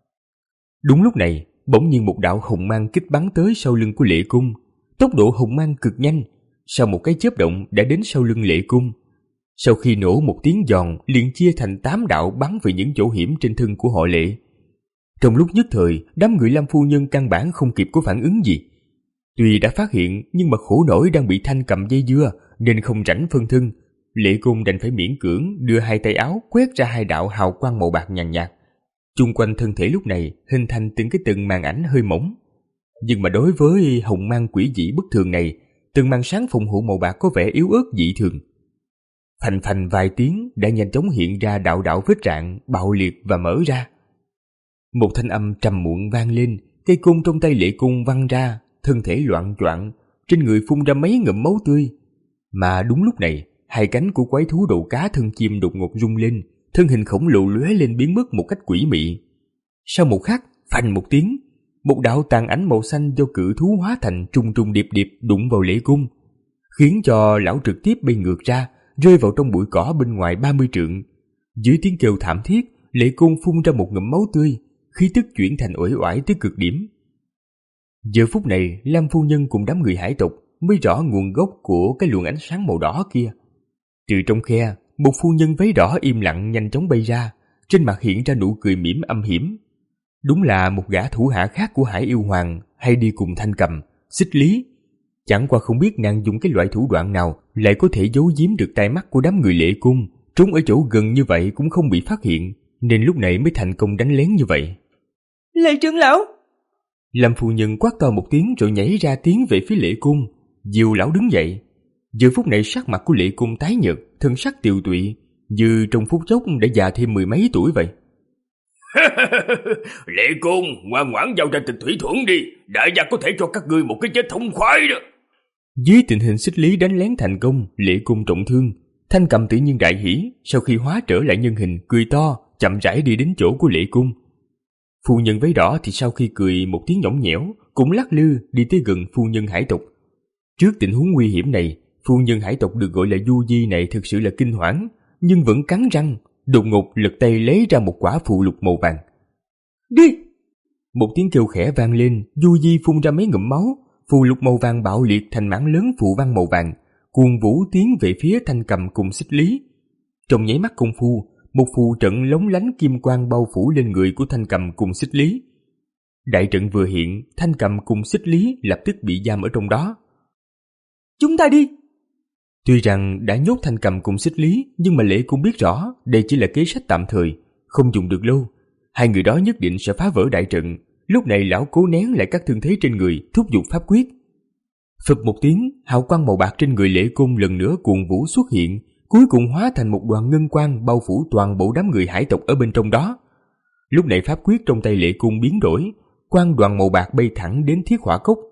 Đúng lúc này, bỗng nhiên một đạo hồng mang kích bắn tới sau lưng của Lệ Cung. Tốc độ hồng mang cực nhanh, sau một cái chớp động đã đến sau lưng Lệ Cung. Sau khi nổ một tiếng giòn, liền chia thành tám đạo bắn về những chỗ hiểm trên thân của họ Lệ. Trong lúc nhất thời, đám người Lam phu nhân căn bản không kịp có phản ứng gì. Tuy đã phát hiện, nhưng mà khổ nổi đang bị Thanh Cầm dây dưa nên không rảnh phân thân. Lệ Cung đành phải miễn cưỡng đưa hai tay áo quét ra hai đạo hào quang màu bạc nhàn nhạt. Chung quanh thân thể lúc này hình thành từng cái từng màn ảnh hơi mỏng. Nhưng mà đối với hồng mang quỷ dị bất thường này, từng màn sáng phòng hộ màu bạc có vẻ yếu ớt dị thường. Phành phành vài tiếng đã nhanh chóng hiện ra đạo đạo vết rạn bạo liệt và mở ra. Một thanh âm trầm muộn vang lên, cây cung trong tay Lệ Cung văng ra, thân thể loạn choạng, trên người phun ra mấy ngụm máu tươi. Mà đúng lúc này, hai cánh của quái thú đầu cá thân chim đột ngột rung lên, thân hình khổng lồ lóe lên biến mất một cách quỷ mị. Sau một khắc, phanh một tiếng, một đạo tàn ảnh màu xanh do cự thú hóa thành trùng trùng điệp điệp đụng vào Lệ Cung, khiến cho lão trực tiếp bay ngược ra, rơi vào trong bụi cỏ bên ngoài ba mươi trượng. Dưới tiếng kêu thảm thiết, Lệ Cung phun ra một ngụm máu tươi, khí tức chuyển thành uể oải tới cực điểm. Giờ phút này, Lam phu nhân cùng đám người hải tộc mới rõ nguồn gốc của cái luồng ánh sáng màu đỏ kia. Từ trong khe, một phu nhân váy đỏ im lặng nhanh chóng bay ra, trên mặt hiện ra nụ cười mỉm âm hiểm. Đúng là một gã thủ hạ khác của Hải Yêu Hoàng hay đi cùng Thanh Cầm, Xích Lý. Chẳng qua không biết nàng dùng cái loại thủ đoạn nào lại có thể giấu giếm được tai mắt của đám người Lệ Cung, trốn ở chỗ gần như vậy cũng không bị phát hiện, nên lúc này mới thành công đánh lén như vậy. Lệ trưởng lão! Lâm phu nhân quát to một tiếng rồi nhảy ra tiến về phía Lệ Cung. Diều lão đứng dậy. Giờ phút này sắc mặt của Lệ Cung tái nhợt, thân sắc tiều tụy, như trong phút chốc đã già thêm mười mấy tuổi vậy. Lệ Cung, ngoan ngoãn giao ra Tịch Thủy Thuẫn đi, đại gia có thể cho các ngươi một cái chết thống khoái đó. Dưới tình hình Xích Lý đánh lén thành công, Lệ Cung trọng thương, Thanh Cầm tự nhiên đại hỉ, sau khi hóa trở lại nhân hình, cười to, chậm rãi đi đến chỗ của Lệ Cung. Phu nhân váy đỏ thì sau khi cười một tiếng nhõng nhẽo, cũng lắc lư đi tới gần phu nhân hải tộc. Trước tình huống nguy hiểm này, phu nhân hải tộc được gọi là Du Di này thực sự là kinh hoảng, nhưng vẫn cắn răng, đột ngột lật tay lấy ra một quả phù lục màu vàng. Đi! Một tiếng kêu khẽ vang lên, Du Di phun ra mấy ngụm máu, phù lục màu vàng bạo liệt thành mảng lớn phù văn màu vàng, cuồng vũ tiến về phía Thanh Cầm cùng Xích Lý. Trong nháy mắt công phu, một phù trận lóng lánh kim quang bao phủ lên người của Thanh Cầm cùng Xích Lý. Đại trận vừa hiện, Thanh Cầm cùng Xích Lý lập tức bị giam ở trong đó. Chúng ta đi! Tuy rằng đã nhốt Thanh Cầm cùng Xích Lý, nhưng mà Lệ cũng biết rõ đây chỉ là kế sách tạm thời, không dùng được lâu. Hai người đó nhất định sẽ phá vỡ đại trận. Lúc này lão cố nén lại các thương thế trên người, thúc giục pháp quyết. Phập một tiếng, hào quang màu bạc trên người Lệ Cung lần nữa cuồng vũ xuất hiện, cuối cùng hóa thành một đoàn ngân quang bao phủ toàn bộ đám người hải tộc ở bên trong đó. Lúc này pháp quyết trong tay Lệ Cung biến đổi, quang đoàn màu bạc bay thẳng đến Thiết Hỏa Cốc.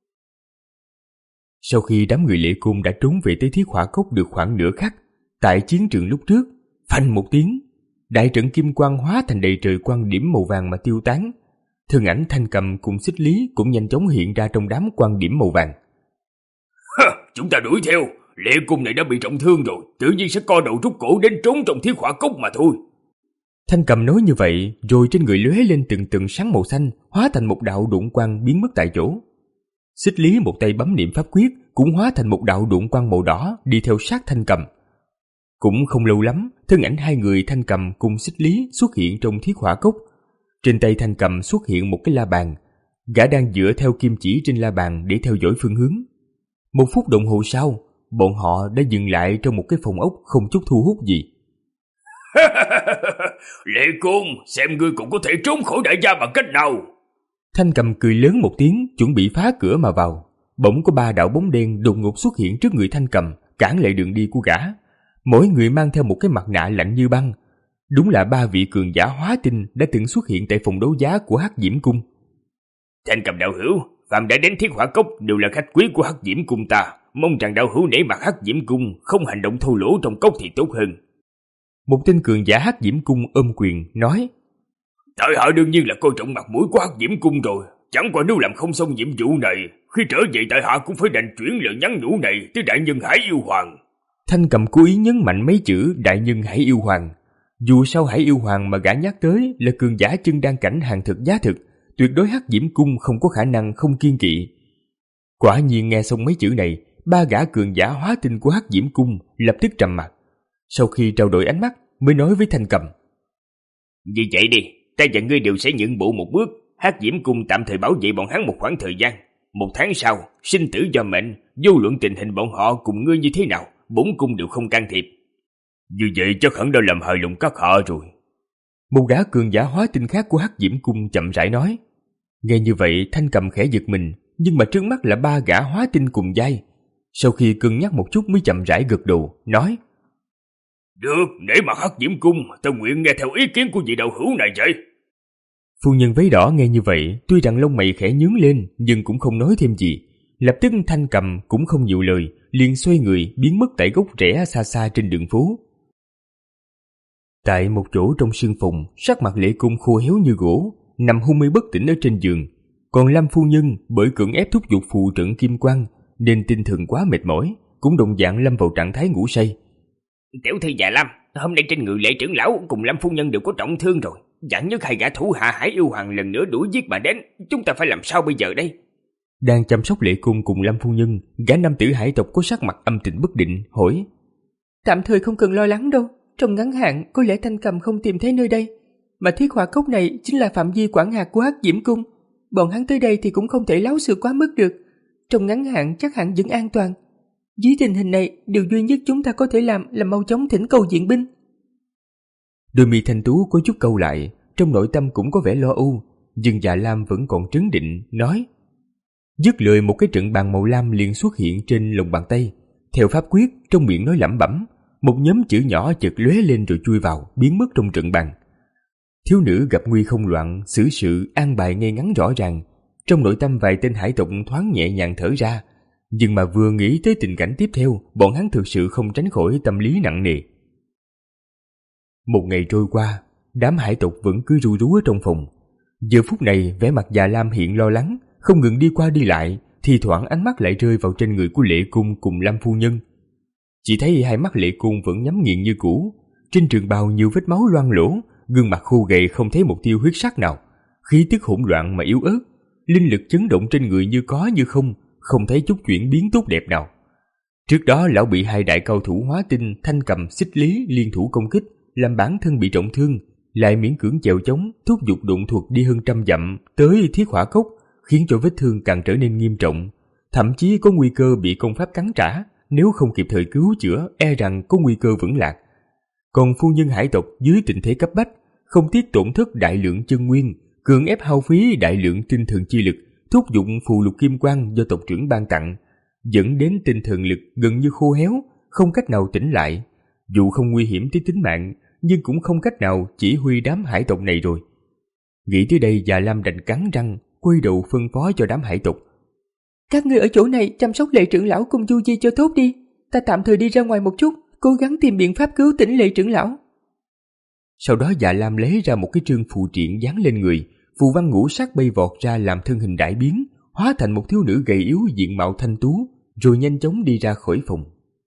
Sau khi đám người Lệ Côn đã trốn về tới Thiết Hỏa Cốc được khoảng nửa khắc, tại chiến trường lúc trước, phanh một tiếng, đại trận kim quang hóa thành đầy trời quang điểm màu vàng mà tiêu tán. Thân ảnh Thanh Cầm cùng Xích Lý cũng nhanh chóng hiện ra trong đám quang điểm màu vàng. Ha, chúng ta đuổi theo, Lệ Côn này đã bị trọng thương rồi, tự nhiên sẽ co đầu rút cổ đến trốn trong Thiết Hỏa Cốc mà thôi. Thanh Cầm nói như vậy, rồi trên người lóe lên từng từng sáng màu xanh, hóa thành một đạo độn quang biến mất tại chỗ. Xích Lý một tay bấm niệm pháp quyết, cũng hóa thành một đạo độn quang màu đỏ đi theo sát Thanh Cầm. Cũng không lâu lắm, thân ảnh hai người Thanh Cầm cùng Xích Lý xuất hiện trong Thiết Hỏa Cốc. Trên tay Thanh Cầm xuất hiện một cái la bàn, gã đang dựa theo kim chỉ trên la bàn để theo dõi phương hướng. Một phút đồng hồ sau, bọn họ đã dừng lại trong một cái phòng ốc không chút thu hút gì. Lệ Côn, xem ngươi cũng có thể trốn khỏi đại gia bằng cách nào. Thanh Cầm cười lớn một tiếng, chuẩn bị phá cửa mà vào. Bỗng có ba đạo bóng đen đột ngột xuất hiện trước người Thanh Cầm, cản lại đường đi của gã. Mỗi người mang theo một cái mặt nạ lạnh như băng. Đúng là ba vị cường giả hóa tinh đã từng xuất hiện tại phòng đấu giá của Hắc Diễm Cung. Thanh Cầm đạo hữu, phàm đã đến Thiết Hỏa Cốc đều là khách quý của Hắc Diễm Cung ta, mong rằng đạo hữu nể mặt Hắc Diễm Cung, không hành động thô lỗ trong cốc thì tốt hơn. Một tên cường giả Hắc Diễm Cung ôm quyền nói: Tại hạ đương nhiên là coi trọng mặt mũi của Hắc Diễm Cung rồi, chẳng qua nếu làm không xong nhiệm vụ này, khi trở về tại hạ cũng phải đành chuyển lời nhắn nhủ này tới đại nhân Hải Yêu Hoàng. Thanh Cầm cố ý nhấn mạnh mấy chữ đại nhân Hải Yêu Hoàng. Dù sao Hải Yêu Hoàng mà gã nhắc tới là cường giả chân đan cảnh hàng thực giá thực, tuyệt đối Hắc Diễm Cung không có khả năng không kiên kỵ. Quả nhiên nghe xong mấy chữ này, ba gã cường giả hóa tinh của Hắc Diễm Cung lập tức trầm mặt. Sau khi trao đổi ánh mắt mới nói với Thanh Cầm: Như vậy đi, ta và ngươi đều sẽ nhượng bộ một bước, Hắc Diễm Cung tạm thời bảo vệ bọn hắn một khoảng thời gian. Một tháng sau, sinh tử do mệnh, vô luận tình hình bọn họ cùng ngươi như thế nào, bổn cung đều không can thiệp. Như vậy chắc hẳn đã làm hài lòng các hạ rồi. Một gã cường giả hóa tinh khác của Hắc Diễm Cung chậm rãi nói. Nghe như vậy Thanh Cầm khẽ giật mình, nhưng mà trước mắt là ba gã hóa tinh cùng giai. Sau khi cân nhắc một chút mới chậm rãi gật đầu, nói: Được, nể mặt Hắc Diễm Cung, ta nguyện nghe theo ý kiến của vị đạo hữu này vậy. Phu nhân váy đỏ nghe như vậy, tuy rằng lông mày khẽ nhướng lên, nhưng cũng không nói thêm gì. Lập tức Thanh Cầm cũng không nhiều lời, liền xoay người biến mất tại gốc rẽ xa xa trên đường phố. Tại một chỗ trong sương phòng, sắc mặt Lệ Côn khô héo như gỗ, nằm hôn mê bất tỉnh ở trên giường. Còn Lâm phu nhân bởi cưỡng ép thúc giục phù trận kim quang nên tinh thần quá mệt mỏi, cũng đồng dạng lâm vào trạng thái ngủ say. Tiểu thư già Lâm, hôm nay trên người Lệ trưởng lão cùng Lâm phu nhân đều có trọng thương rồi. Chẳng nhất hai gã thủ hạ Hải Yêu Hoàng lần nữa đuổi giết mà đến, chúng ta phải làm sao bây giờ đây? Đang chăm sóc Lệ Côn cùng Lâm phu nhân, gã nam tử hải tộc có sắc mặt âm tình bất định hỏi: Tạm thời không cần lo lắng đâu, trong ngắn hạn có lẽ Thanh Cầm không tìm thấy nơi đây, mà Thiết Hỏa Cốc này chính là phạm vi quản hạt của Hắc Diễm Cung, bọn hắn tới đây thì cũng không thể láo xược quá mức được, trong ngắn hạn chắc hẳn vẫn an toàn. Dưới tình hình này, điều duy nhất chúng ta có thể làm là mau chóng thỉnh cầu viện binh. Đôi mi thanh tú có chút cau lại, trong nội tâm cũng có vẻ lo âu, nhưng Dạ Lam vẫn còn trấn định, nói. Dứt lời một cái trận bàn màu lam liền xuất hiện trên lòng bàn tay, theo pháp quyết trong miệng nói lẩm bẩm, một nhóm chữ nhỏ chợt lóe lên rồi chui vào, biến mất trong trận bàn. Thiếu nữ gặp nguy không loạn, xử sự an bài ngay ngắn rõ ràng, trong nội tâm vài tên hải tộc thoáng nhẹ nhàng thở ra, nhưng mà vừa nghĩ tới tình cảnh tiếp theo, bọn hắn thực sự không tránh khỏi tâm lý nặng nề. Một ngày trôi qua, đám hải tộc vẫn cứ ru rú ở trong phòng. Giờ phút này vẻ mặt Già Lam hiện lo lắng, không ngừng đi qua đi lại, thì thoảng ánh mắt lại rơi vào trên người của Lệ Cung cùng Lâm phu nhân. Chỉ thấy hai mắt Lệ Cung vẫn nhắm nghiền như cũ, trên trường bào nhiều vết máu loang lỗ, gương mặt khô gầy không thấy một tia huyết sắc nào, khí tức hỗn loạn mà yếu ớt, linh lực chấn động trên người như có như không, không thấy chút chuyển biến tốt đẹp nào. Trước đó lão bị hai đại cao thủ hóa tinh Thanh Cầm, Xích Lý liên thủ công kích, làm bản thân bị trọng thương, lại miễn cưỡng chèo chống, thúc giục độn thuật đi hơn trăm dặm tới Thiết Hỏa Cốc, khiến cho vết thương càng trở nên nghiêm trọng, thậm chí có nguy cơ bị công pháp cắn trả, nếu không kịp thời cứu chữa, e rằng có nguy cơ vững lạc. Còn phu nhân hải tộc dưới tình thế cấp bách, không tiếc tổn thất đại lượng chân nguyên, cưỡng ép hao phí đại lượng tinh thần chi lực, thúc giục phù lục kim quang do tộc trưởng ban tặng, dẫn đến tinh thần lực gần như khô héo, không cách nào tỉnh lại. Dù không nguy hiểm tới tính mạng, nhưng cũng không cách nào chỉ huy đám hải tộc này rồi. Nghĩ tới đây, Già Lam đành cắn răng, quay đầu phân phó cho đám hải tộc. Các ngươi ở chỗ này chăm sóc Lệ trưởng lão cùng Du Di cho tốt đi. Ta tạm thời đi ra ngoài một chút, cố gắng tìm biện pháp cứu tỉnh Lệ trưởng lão. Sau đó Dạ Lam lấy ra một cái trương phù triện dán lên người, phù văn ngũ sắc bay vọt ra làm thân hình đại biến, hóa thành một thiếu nữ gầy yếu diện mạo thanh tú, rồi nhanh chóng đi ra khỏi phòng.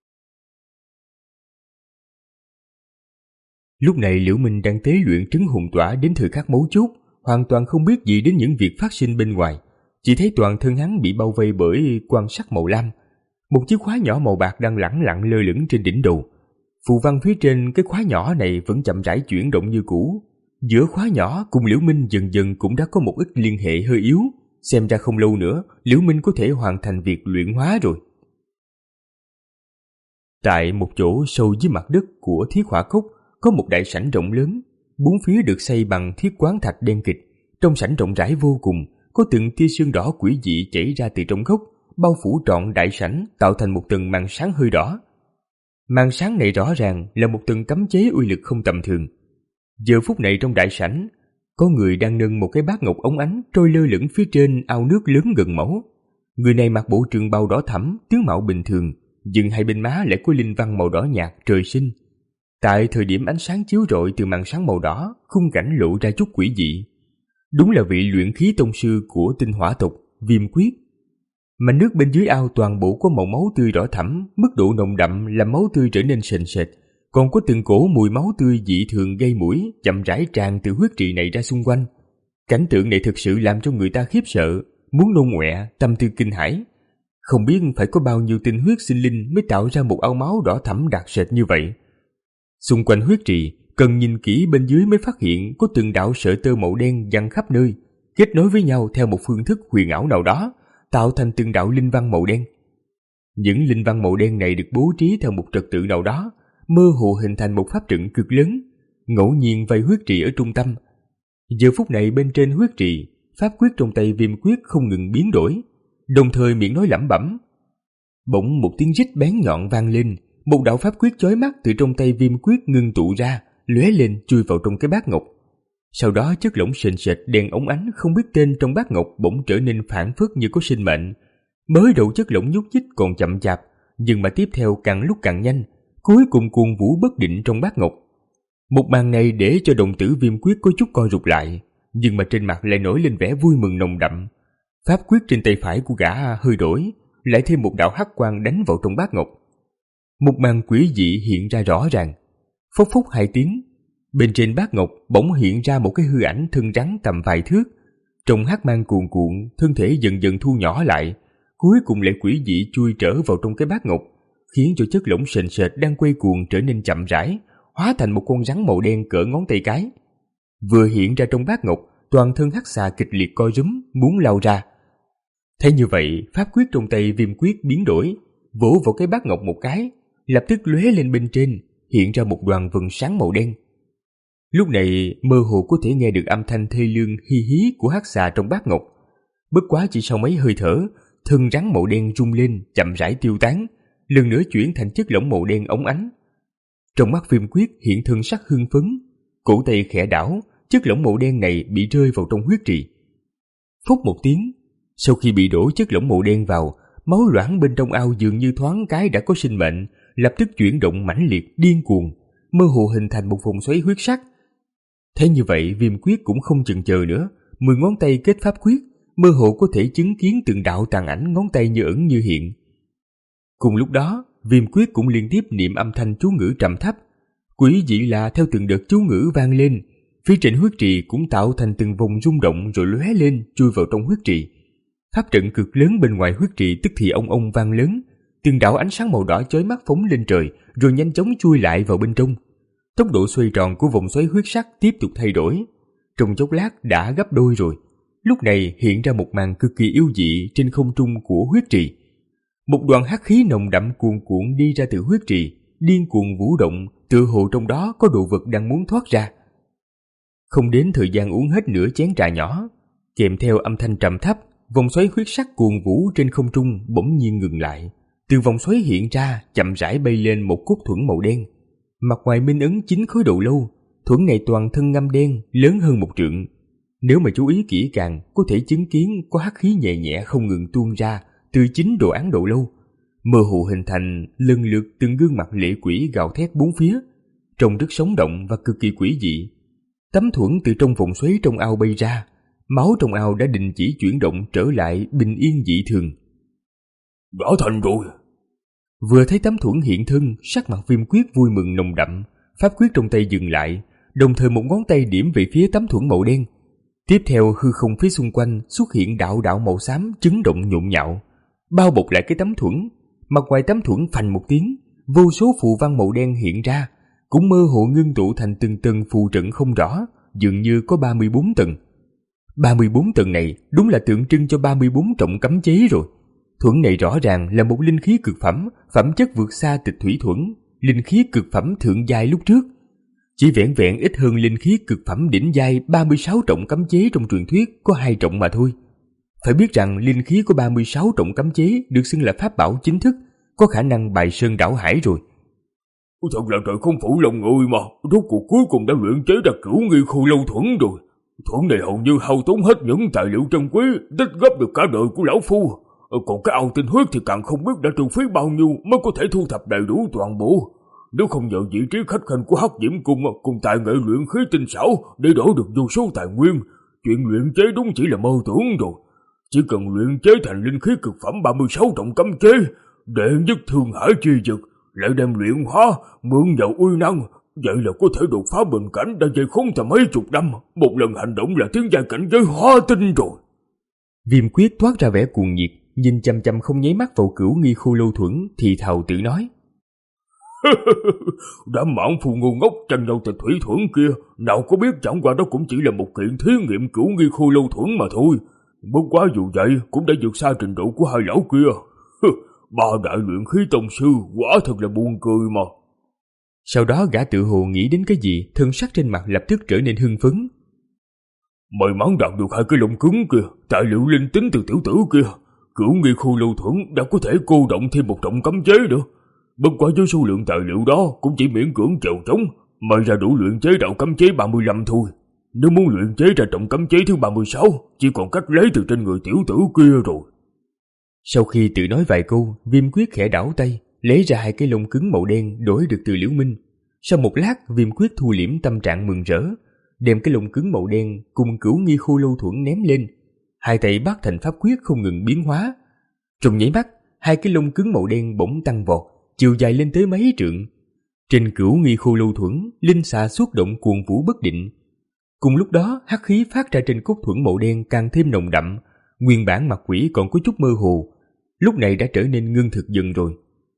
Lúc này Liễu Minh đang tế luyện trấn hồn tỏa đến thời khắc mấu chốt, hoàn toàn không biết gì đến những việc phát sinh bên ngoài, chỉ thấy toàn thân hắn bị bao vây bởi quang sắc màu lam. Một chiếc khóa nhỏ màu bạc đang lẳng lặng lơ lửng trên đỉnh đầu. Phù văn phía trên cái khóa nhỏ này vẫn chậm rãi chuyển động như cũ. Giữa khóa nhỏ cùng Liễu Minh dần dần cũng đã có một ít liên hệ hơi yếu. Xem ra không lâu nữa, Liễu Minh có thể hoàn thành việc luyện hóa rồi. Tại một chỗ sâu dưới mặt đất của Thiết Hỏa Cốc có một đại sảnh rộng lớn, bốn phía được xây bằng thiết quán thạch đen kịt. Trong sảnh rộng rãi vô cùng, có từng tia sương đỏ quỷ dị chảy ra từ trong gốc, bao phủ trọn đại sảnh, tạo thành một tầng màn sáng hơi đỏ. Màn sáng này rõ ràng là một tầng cấm chế uy lực không tầm thường. Giờ phút này trong đại sảnh, có người đang nâng một cái bát ngọc óng ánh trôi lơ lửng phía trên ao nước lớn gần mẫu. Người này mặc bộ trường bào đỏ thẫm, tướng mạo bình thường, nhưng hai bên má lại có linh văn màu đỏ nhạt trời sinh. Tại thời điểm ánh sáng chiếu rọi từ màn sáng màu đỏ, khung cảnh lộ ra chút quỷ dị. Đúng là vị luyện khí tông sư của tinh hỏa tộc Viêm Quyết. Mà nước bên dưới ao toàn bộ có màu máu tươi đỏ thẫm, mức độ nồng đậm làm máu tươi trở nên sền sệt, còn có từng cổ mùi máu tươi dị thường gây mũi chậm rãi tràn từ huyết trì này ra xung quanh. Cảnh tượng này thực sự làm cho người ta khiếp sợ, muốn nôn ọe, tâm tư kinh hãi. Không biết phải có bao nhiêu tinh huyết sinh linh mới tạo ra một ao máu đỏ thẫm đặc sệt như vậy. Xung quanh huyết trì, cần nhìn kỹ bên dưới mới phát hiện có từng đạo sợi tơ màu đen giăng khắp nơi, kết nối với nhau theo một phương thức huyền ảo nào đó, tạo thành từng đạo linh văn màu đen. Những linh văn màu đen này được bố trí theo một trật tự nào đó, mơ hồ hình thành một pháp trận cực lớn, ngẫu nhiên vây huyết trì ở trung tâm. Giờ phút này bên trên huyết trì, pháp quyết trong tay Viêm Quyết không ngừng biến đổi, đồng thời miệng nói lẩm bẩm. Bỗng một tiếng rít bén nhọn vang lên, một đạo pháp quyết chói mắt từ trong tay Viêm Quyết ngưng tụ ra, lóe lên chui vào trong cái bát ngọc. Sau đó chất lỏng sền sệt đen óng ánh không biết tên trong bát ngọc bỗng trở nên phảng phất như có sinh mệnh. Mới đầu chất lỏng nhúc nhích còn chậm chạp, nhưng mà tiếp theo càng lúc càng nhanh, cuối cùng cuồng vũ bất định trong bát ngọc. Một màn này để cho đồng tử Viêm Quyết có chút co rụt lại, nhưng mà trên mặt lại nổi lên vẻ vui mừng nồng đậm. Pháp quyết trên tay phải của gã hơi đổi, lại thêm một đạo hắc quang đánh vào trong bát ngọc. Một màn quỷ dị hiện ra rõ ràng. Phốc phốc hai tiếng, bên trên bát ngọc bỗng hiện ra một cái hư ảnh thân rắn tầm vài thước. Trong hắc mang cuồn cuộn, thân thể dần dần thu nhỏ lại, cuối cùng lại quỷ dị chui trở vào trong cái bát ngọc, khiến cho chất lỏng sền sệt đang quay cuồng trở nên chậm rãi, hóa thành một con rắn màu đen cỡ ngón tay cái. Vừa hiện ra trong bát ngọc, toàn thân hắc xà kịch liệt co rúm, muốn lao ra. Thế như vậy, pháp quyết trong tay Viêm Quyết biến đổi, vỗ vào cái bát ngọc một cái, lập tức lóe lên bên trên, hiện ra một đoàn vầng sáng màu đen. Lúc này mơ hồ có thể nghe được âm thanh thê lương hi hí của hắc xà trong bát ngọc. Bất quá chỉ sau mấy hơi thở, thân rắn màu đen rung lên, chậm rãi tiêu tán, lần nữa chuyển thành chất lỏng màu đen óng ánh. Trong mắt Viêm Quyết hiện thân sắc hưng phấn, cổ tay khẽ đảo, chất lỏng màu đen này bị rơi vào trong huyết trì. Phút một tiếng, sau khi bị đổ chất lỏng màu đen vào, máu loãng bên trong ao dường như thoáng cái đã có sinh mệnh, lập tức chuyển động mãnh liệt, điên cuồng, mơ hồ hình thành một vòng xoáy huyết sắc. Thế như vậy, Viêm Quyết cũng không chần chờ nữa, mười ngón tay kết pháp quyết, mơ hồ có thể chứng kiến từng đạo tàn ảnh ngón tay như ẩn như hiện. Cùng lúc đó, Viêm Quyết cũng liên tiếp niệm âm thanh chú ngữ trầm thấp. Quỷ dị là theo từng đợt chú ngữ vang lên, phía trên huyết trì cũng tạo thành từng vòng rung động rồi lóe lên chui vào trong huyết trì. Pháp trận cực lớn bên ngoài huyết trì tức thì ông ông vang lớn, từng đạo ánh sáng màu đỏ chói mắt phóng lên trời rồi nhanh chóng chui lại vào bên trong. Tốc độ xoay tròn của vòng xoáy huyết sắc tiếp tục thay đổi, trong chốc lát đã gấp đôi rồi. Lúc này hiện ra một màn cực kỳ yêu dị trên không trung của huyết trì. Một đoàn hắc khí nồng đậm cuồn cuộn đi ra từ huyết trì, điên cuồng vũ động, tựa hồ trong đó có đồ vật đang muốn thoát ra. Không đến thời gian uống hết nửa chén trà nhỏ, kèm theo âm thanh trầm thấp, vòng xoáy huyết sắc cuồn vũ trên không trung bỗng nhiên ngừng lại. Từ vòng xoáy hiện ra, chậm rãi bay lên một cốt thuẫn màu đen. Mặt ngoài minh ấn chín khối đầu lâu, thuẫn này toàn thân ngăm đen, lớn hơn một trượng. Nếu mà chú ý kỹ càng, có thể chứng kiến có hắc khí nhẹ nhẹ không ngừng tuôn ra từ chính đồ án độ lâu, mơ hồ hình thành lần lượt từng gương mặt lệ quỷ gào thét bốn phía, trông rất sống động và cực kỳ quỷ dị. Tấm thuẫn từ trong vòng xoáy trong ao bay ra, máu trong ao đã đình chỉ chuyển động trở lại bình yên dị thường. Đã thành rồi. Vừa thấy tấm thuẫn hiện thân, sắc mặt Viêm Quyết vui mừng nồng đậm, pháp quyết trong tay dừng lại, đồng thời một ngón tay điểm về phía tấm thuẫn màu đen. Tiếp theo hư không phía xung quanh xuất hiện đạo đạo màu xám chấn động nhộn nhạo, bao bọc lại cái tấm thuẫn. Mặt ngoài tấm thuẫn phành một tiếng, vô số phù văn màu đen hiện ra, cũng mơ hồ ngưng tụ thành từng tầng phù trận không rõ, dường như có ba mươi bốn tầng. ba mươi bốn tầng này đúng là tượng trưng cho ba mươi bốn trọng cấm chế rồi. Thuẫn này rõ ràng là một linh khí cực phẩm, phẩm chất vượt xa Tịch Thủy Thuẫn, linh khí cực phẩm thượng giai lúc trước. Chỉ vẹn vẹn ít hơn linh khí cực phẩm đỉnh giai ba mươi sáu trọng cấm chế trong truyền thuyết có hai trọng mà thôi. Phải biết rằng linh khí của ba mươi sáu trọng cấm chế được xưng là pháp bảo chính thức, có khả năng bài sơn đảo hải rồi. Thật là trời không phụ lòng người mà, rốt cuộc cuối cùng đã luyện chế ra Cửu Nghi Khô Lâu Thuẫn rồi. Thuẫn này hầu như hao tốn hết những tài liệu trân quý, tích góp được cả đời của lão phu. Còn cái ao tinh huyết thì càng không biết đã trừ phí bao nhiêu mới có thể thu thập đầy đủ toàn bộ. Nếu không nhờ vị trí khách khanh của Hắc Diễm Cung cùng tài nghệ luyện khí tinh xảo để đổi được vô số tài nguyên, chuyện luyện chế đúng chỉ là mơ tưởng rồi. Chỉ cần luyện chế thành linh khí cực phẩm ba mươi sáu trọng cấm chế, đệ nhất thương hải chi dực, lại đem luyện hóa, mượn vào uy năng, vậy là có thể đột phá bình cảnh đã dày khốn thầm mấy chục năm, một lần hành động là tiến giai cảnh giới hóa tinh rồi. Viêm Quyết thoát ra vẻ cuồng nhiệt, nhìn chăm chăm không nháy mắt vào Cửu Nghi Khô Lâu Thuẫn, thì thào tự nói: Đám mãn phu ngu ngốc tranh nhau Tịch Thủy Thuẫn kia, nào có biết chẳng qua đó cũng chỉ là một kiện thí nghiệm Cửu Nghi Khô Lâu Thuẫn mà thôi. Bất quá dù vậy cũng đã vượt xa trình độ của hai lão kia. Ba đại luyện khí tông sư quả thật là buồn cười mà. Sau đó gã tự hồ nghĩ đến cái gì, thân sắc trên mặt lập tức trở nên hưng phấn. May mắn đạt được hai cái lông cứng kia, tài liệu linh tính từ tiểu tử kia, Cửu Nghi Khô Lâu Thuẫn đã có thể cô động thêm một trọng cấm chế nữa. Bất quá với số lượng tài liệu đó cũng chỉ miễn cưỡng chèo trống, mà ra đủ luyện chế đạo cấm chế ba mươi lăm thôi. Nếu muốn luyện chế ra trọng cấm chế thứ ba mươi sáu, chỉ còn cách lấy từ trên người tiểu tử kia rồi. Sau khi tự nói vài câu, Viêm Quyết khẽ đảo tay, lấy ra hai cái lông cứng màu đen đổi được từ Liễu Minh. Sau một lát, Viêm Quyết thu liễm tâm trạng mừng rỡ, đem cái lông cứng màu đen cùng Cửu Nghi Khô Lâu Thuẫn ném lên. Hai tay bắt thành pháp quyết không ngừng biến hóa. Trong nháy mắt, hai cái lông cứng màu đen bỗng tăng vọt, chiều dài lên tới mấy trượng. Trên Cửu Nghi Khô Lâu Thuẫn, linh xà xuất động cuồng vũ bất định. Cùng lúc đó, hắc khí phát ra trên cốt thuẫn màu đen càng thêm nồng đậm, nguyên bản mặt quỷ còn có chút mơ hồ, lúc này đã trở nên ngưng thực dần rồi.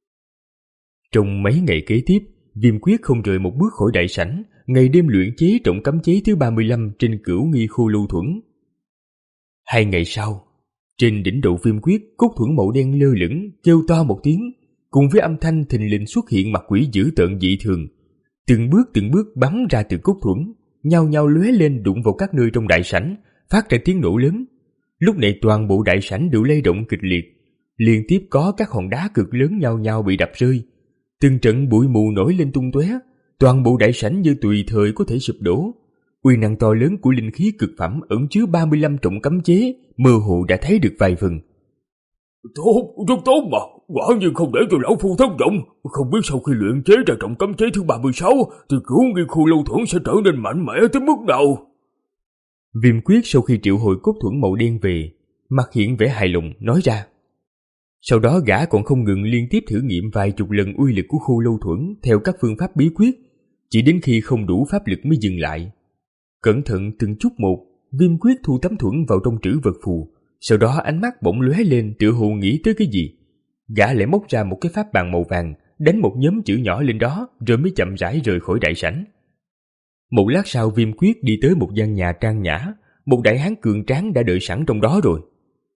Trong mấy ngày kế tiếp, Viêm Quyết không rời một bước khỏi đại sảnh, ngày đêm luyện chế trọng cấm chế thứ ba mươi lăm trên Cửu Nghi Khô Lâu Thuẫn. Hai ngày sau, trên đỉnh đầu Viêm Quyết, cốt thuẫn màu đen lơ lửng, kêu to một tiếng, cùng với âm thanh thình lình xuất hiện mặt quỷ dữ tợn dị thường, từng bước từng bước bắn ra từ cốt thuẫn, nhao nhao lóe lên đụng vào các nơi trong đại sảnh, phát ra tiếng nổ lớn. Lúc này toàn bộ đại sảnh đều lay động kịch liệt, liên tiếp có các hòn đá cực lớn nhao nhao bị đập rơi, từng trận bụi mù nổi lên tung tóe, toàn bộ đại sảnh như tùy thời có thể sụp đổ. Uy năng to lớn của linh khí cực phẩm ẩn chứa ba mươi lăm trọng cấm chế, mơ hồ đã thấy được vài phần. Tốt, rất tốt mà, quả nhiên không để cho lão phu thất vọng. Không biết sau khi luyện chế ra trọng cấm chế thứ ba mươi sáu thì Cửu Nghi Khô Lâu Thuẫn sẽ trở nên mạnh mẽ tới mức nào? Viêm Quyết sau khi triệu hồi cốt thuẫn màu đen về, mặt hiện vẻ hài lòng nói ra. Sau đó gã còn không ngừng liên tiếp thử nghiệm vài chục lần uy lực của Khô Lâu Thuẫn theo các phương pháp bí quyết, chỉ đến khi không đủ pháp lực mới dừng lại. Cẩn thận từng chút một, Viêm Quyết thu tấm thuẫn vào trong trữ vật phù, sau đó ánh mắt bỗng lóe lên tựa hồ nghĩ tới cái gì. Gã lại móc ra một cái pháp bàn màu vàng, đánh một nhóm chữ nhỏ lên đó rồi mới chậm rãi rời khỏi đại sảnh. Một lát sau, Viêm Quyết đi tới một gian nhà trang nhã, một đại hán cường tráng đã đợi sẵn trong đó rồi.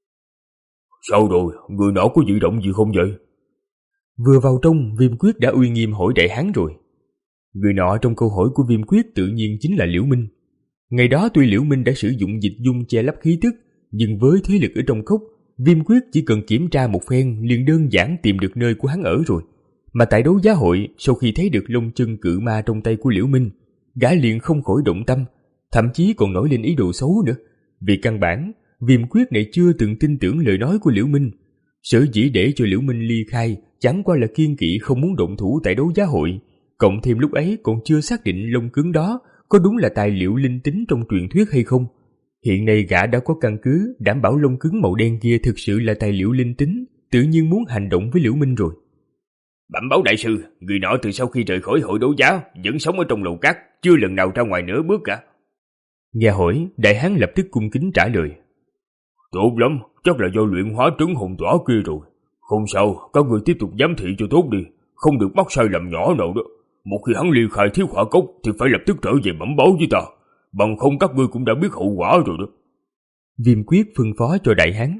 Sao rồi, người nọ có dị động gì không vậy? Vừa vào trong, Viêm Quyết đã uy nghiêm hỏi đại hán rồi. Người nọ trong câu hỏi của Viêm Quyết tự nhiên chính là Liễu Minh. Ngày đó tuy Liễu Minh đã sử dụng dịch dung che lấp khí tức, nhưng với thế lực ở trong cốc, Viêm Quyết chỉ cần kiểm tra một phen liền đơn giản tìm được nơi của hắn ở rồi. Mà tại đấu giá hội, sau khi thấy được lông chân cự ma trong tay của Liễu Minh, gã liền không khỏi động tâm, thậm chí còn nổi lên ý đồ xấu nữa. Vì căn bản, Viêm Quyết này chưa từng tin tưởng lời nói của Liễu Minh. Sở dĩ để cho Liễu Minh ly khai chẳng qua là kiên kỵ không muốn động thủ tại đấu giá hội, cộng thêm lúc ấy còn chưa xác định lông cứng đó có đúng là tài liệu linh tính trong truyền thuyết hay không. Hiện nay gã đã có căn cứ đảm bảo lông cứng màu đen kia thực sự là tài liệu linh tính, tự nhiên muốn hành động với Liễu Minh rồi. Bẩm báo đại sư, người nọ từ sau khi rời khỏi hội đấu giá vẫn sống ở trong lầu cát, chưa lần nào ra ngoài nửa bước cả. Nghe hỏi, đại hán lập tức cung kính trả lời. Tốt lắm, chắc là do luyện hóa trứng hồn tỏa kia rồi. Không sao, các người tiếp tục giám thị cho tốt đi, không được mắc sai lầm nhỏ nào đó. Một khi hắn ly khai Thiết Hỏa Cốc thì phải lập tức trở về bẩm báo với ta, bằng không các ngươi cũng đã biết hậu quả rồi đó. Viêm Quyết phân phó cho đại hán.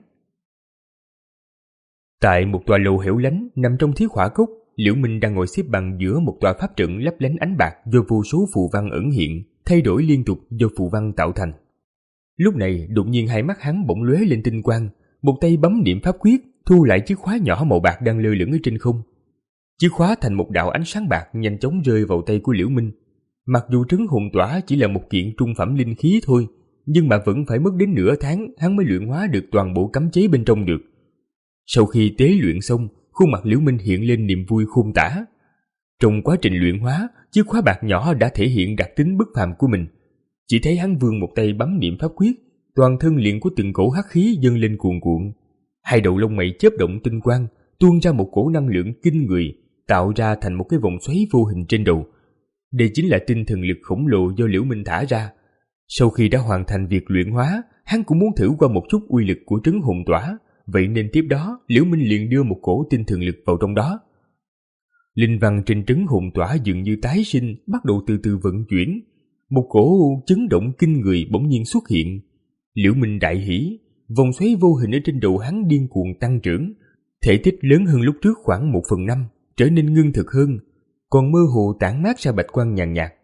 Tại một tòa lầu hẻo lánh nằm trong Thiết Hỏa Cốc, Liễu Minh đang ngồi xếp bằng giữa một tòa pháp trận lấp lánh ánh bạc do vô số phù văn ẩn hiện, thay đổi liên tục do phù văn tạo thành. Lúc này đột nhiên hai mắt hắn bỗng lóe lên tinh quang, một tay bấm niệm pháp quyết thu lại chiếc khóa nhỏ màu bạc đang lơ lửng ở trên không. Chiếc khóa thành một đạo ánh sáng bạc nhanh chóng rơi vào tay của Liễu Minh. Mặc dù trứng hồn tỏa chỉ là một kiện trung phẩm linh khí thôi, nhưng mà vẫn phải mất đến nửa tháng hắn mới luyện hóa được toàn bộ cấm chế bên trong được. Sau khi tế luyện xong, khuôn mặt Liễu Minh hiện lên niềm vui khôn tả. Trong quá trình luyện hóa, chiếc khóa bạc nhỏ đã thể hiện đặc tính bất phàm của mình. Chỉ thấy hắn vươn một tay bấm niệm pháp quyết, toàn thân liền có từng cổ hắc khí dâng lên cuồn cuộn. Hai đầu lông mày chớp động tinh quang, tuôn ra một cổ năng lượng kinh người, tạo ra thành một cái vòng xoáy vô hình trên đầu. Đây chính là tinh thần lực khổng lồ do Liễu Minh thả ra. Sau khi đã hoàn thành việc luyện hóa, hắn cũng muốn thử qua một chút uy lực của trứng hồn tỏa, vậy nên tiếp đó Liễu Minh liền đưa một cổ tinh thần lực vào trong đó. Linh văn trên trứng hồn tỏa dường như tái sinh, bắt đầu từ từ vận chuyển. Một cổ chấn động kinh người bỗng nhiên xuất hiện. Liễu Minh đại hỉ, vòng xoáy vô hình ở trên đầu hắn điên cuồng tăng trưởng, thể tích lớn hơn lúc trước khoảng một phần năm, trở nên ngưng thực hơn, còn mơ hồ tản mát ra bạch quang nhàn nhạt.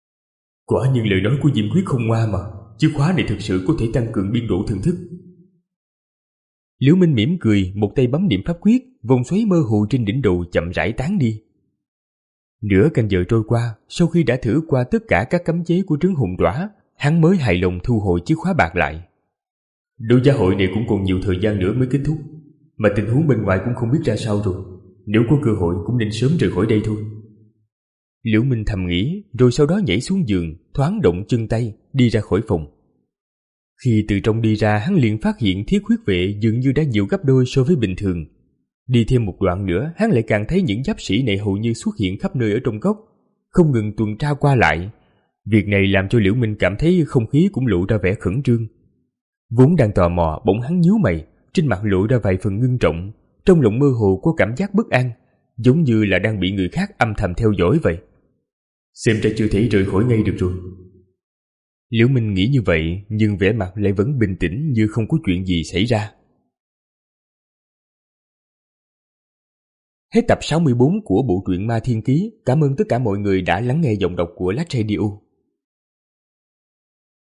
Quả nhiên lời nói của Diệm Quyết không ngoa mà, chiếc khóa này thực sự có thể tăng cường biên độ thần thức. Liễu Minh mỉm cười, một tay bấm niệm pháp quyết, vòng xoáy mơ hồ trên đỉnh đầu chậm rãi tán đi. Nửa canh giờ trôi qua, sau khi đã thử qua tất cả các cấm chế của trứng hồn tỏa, hắn mới hài lòng thu hồi chiếc khóa bạc lại. Đấu giá hội này cũng còn nhiều thời gian nữa mới kết thúc, mà tình huống bên ngoài cũng không biết ra sao rồi. Nếu có cơ hội cũng nên sớm rời khỏi đây thôi. Liễu Minh thầm nghĩ, rồi sau đó nhảy xuống giường, thoáng động chân tay, đi ra khỏi phòng. Khi từ trong đi ra, hắn liền phát hiện Thiết Huyết Vệ dường như đã nhiều gấp đôi so với bình thường. Đi thêm một đoạn nữa, hắn lại càng thấy những giáp sĩ này hầu như xuất hiện khắp nơi ở trong cốc, không ngừng tuần tra qua lại. Việc này làm cho Liễu Minh cảm thấy không khí cũng lộ ra vẻ khẩn trương. Vốn đang tò mò, bỗng hắn nhíu mày, trên mặt lộ ra vài phần ngưng trọng, trong lòng mơ hồ có cảm giác bất an, giống như là đang bị người khác âm thầm theo dõi vậy. Xem ra chưa thể rời khỏi ngay được rồi. Liễu Minh nghĩ như vậy, nhưng vẻ mặt lại vẫn bình tĩnh như không có chuyện gì xảy ra. Hết tập sáu mươi bốn của bộ truyện Ma Thiên Ký. Cảm ơn tất cả mọi người đã lắng nghe giọng đọc của Lách Radio.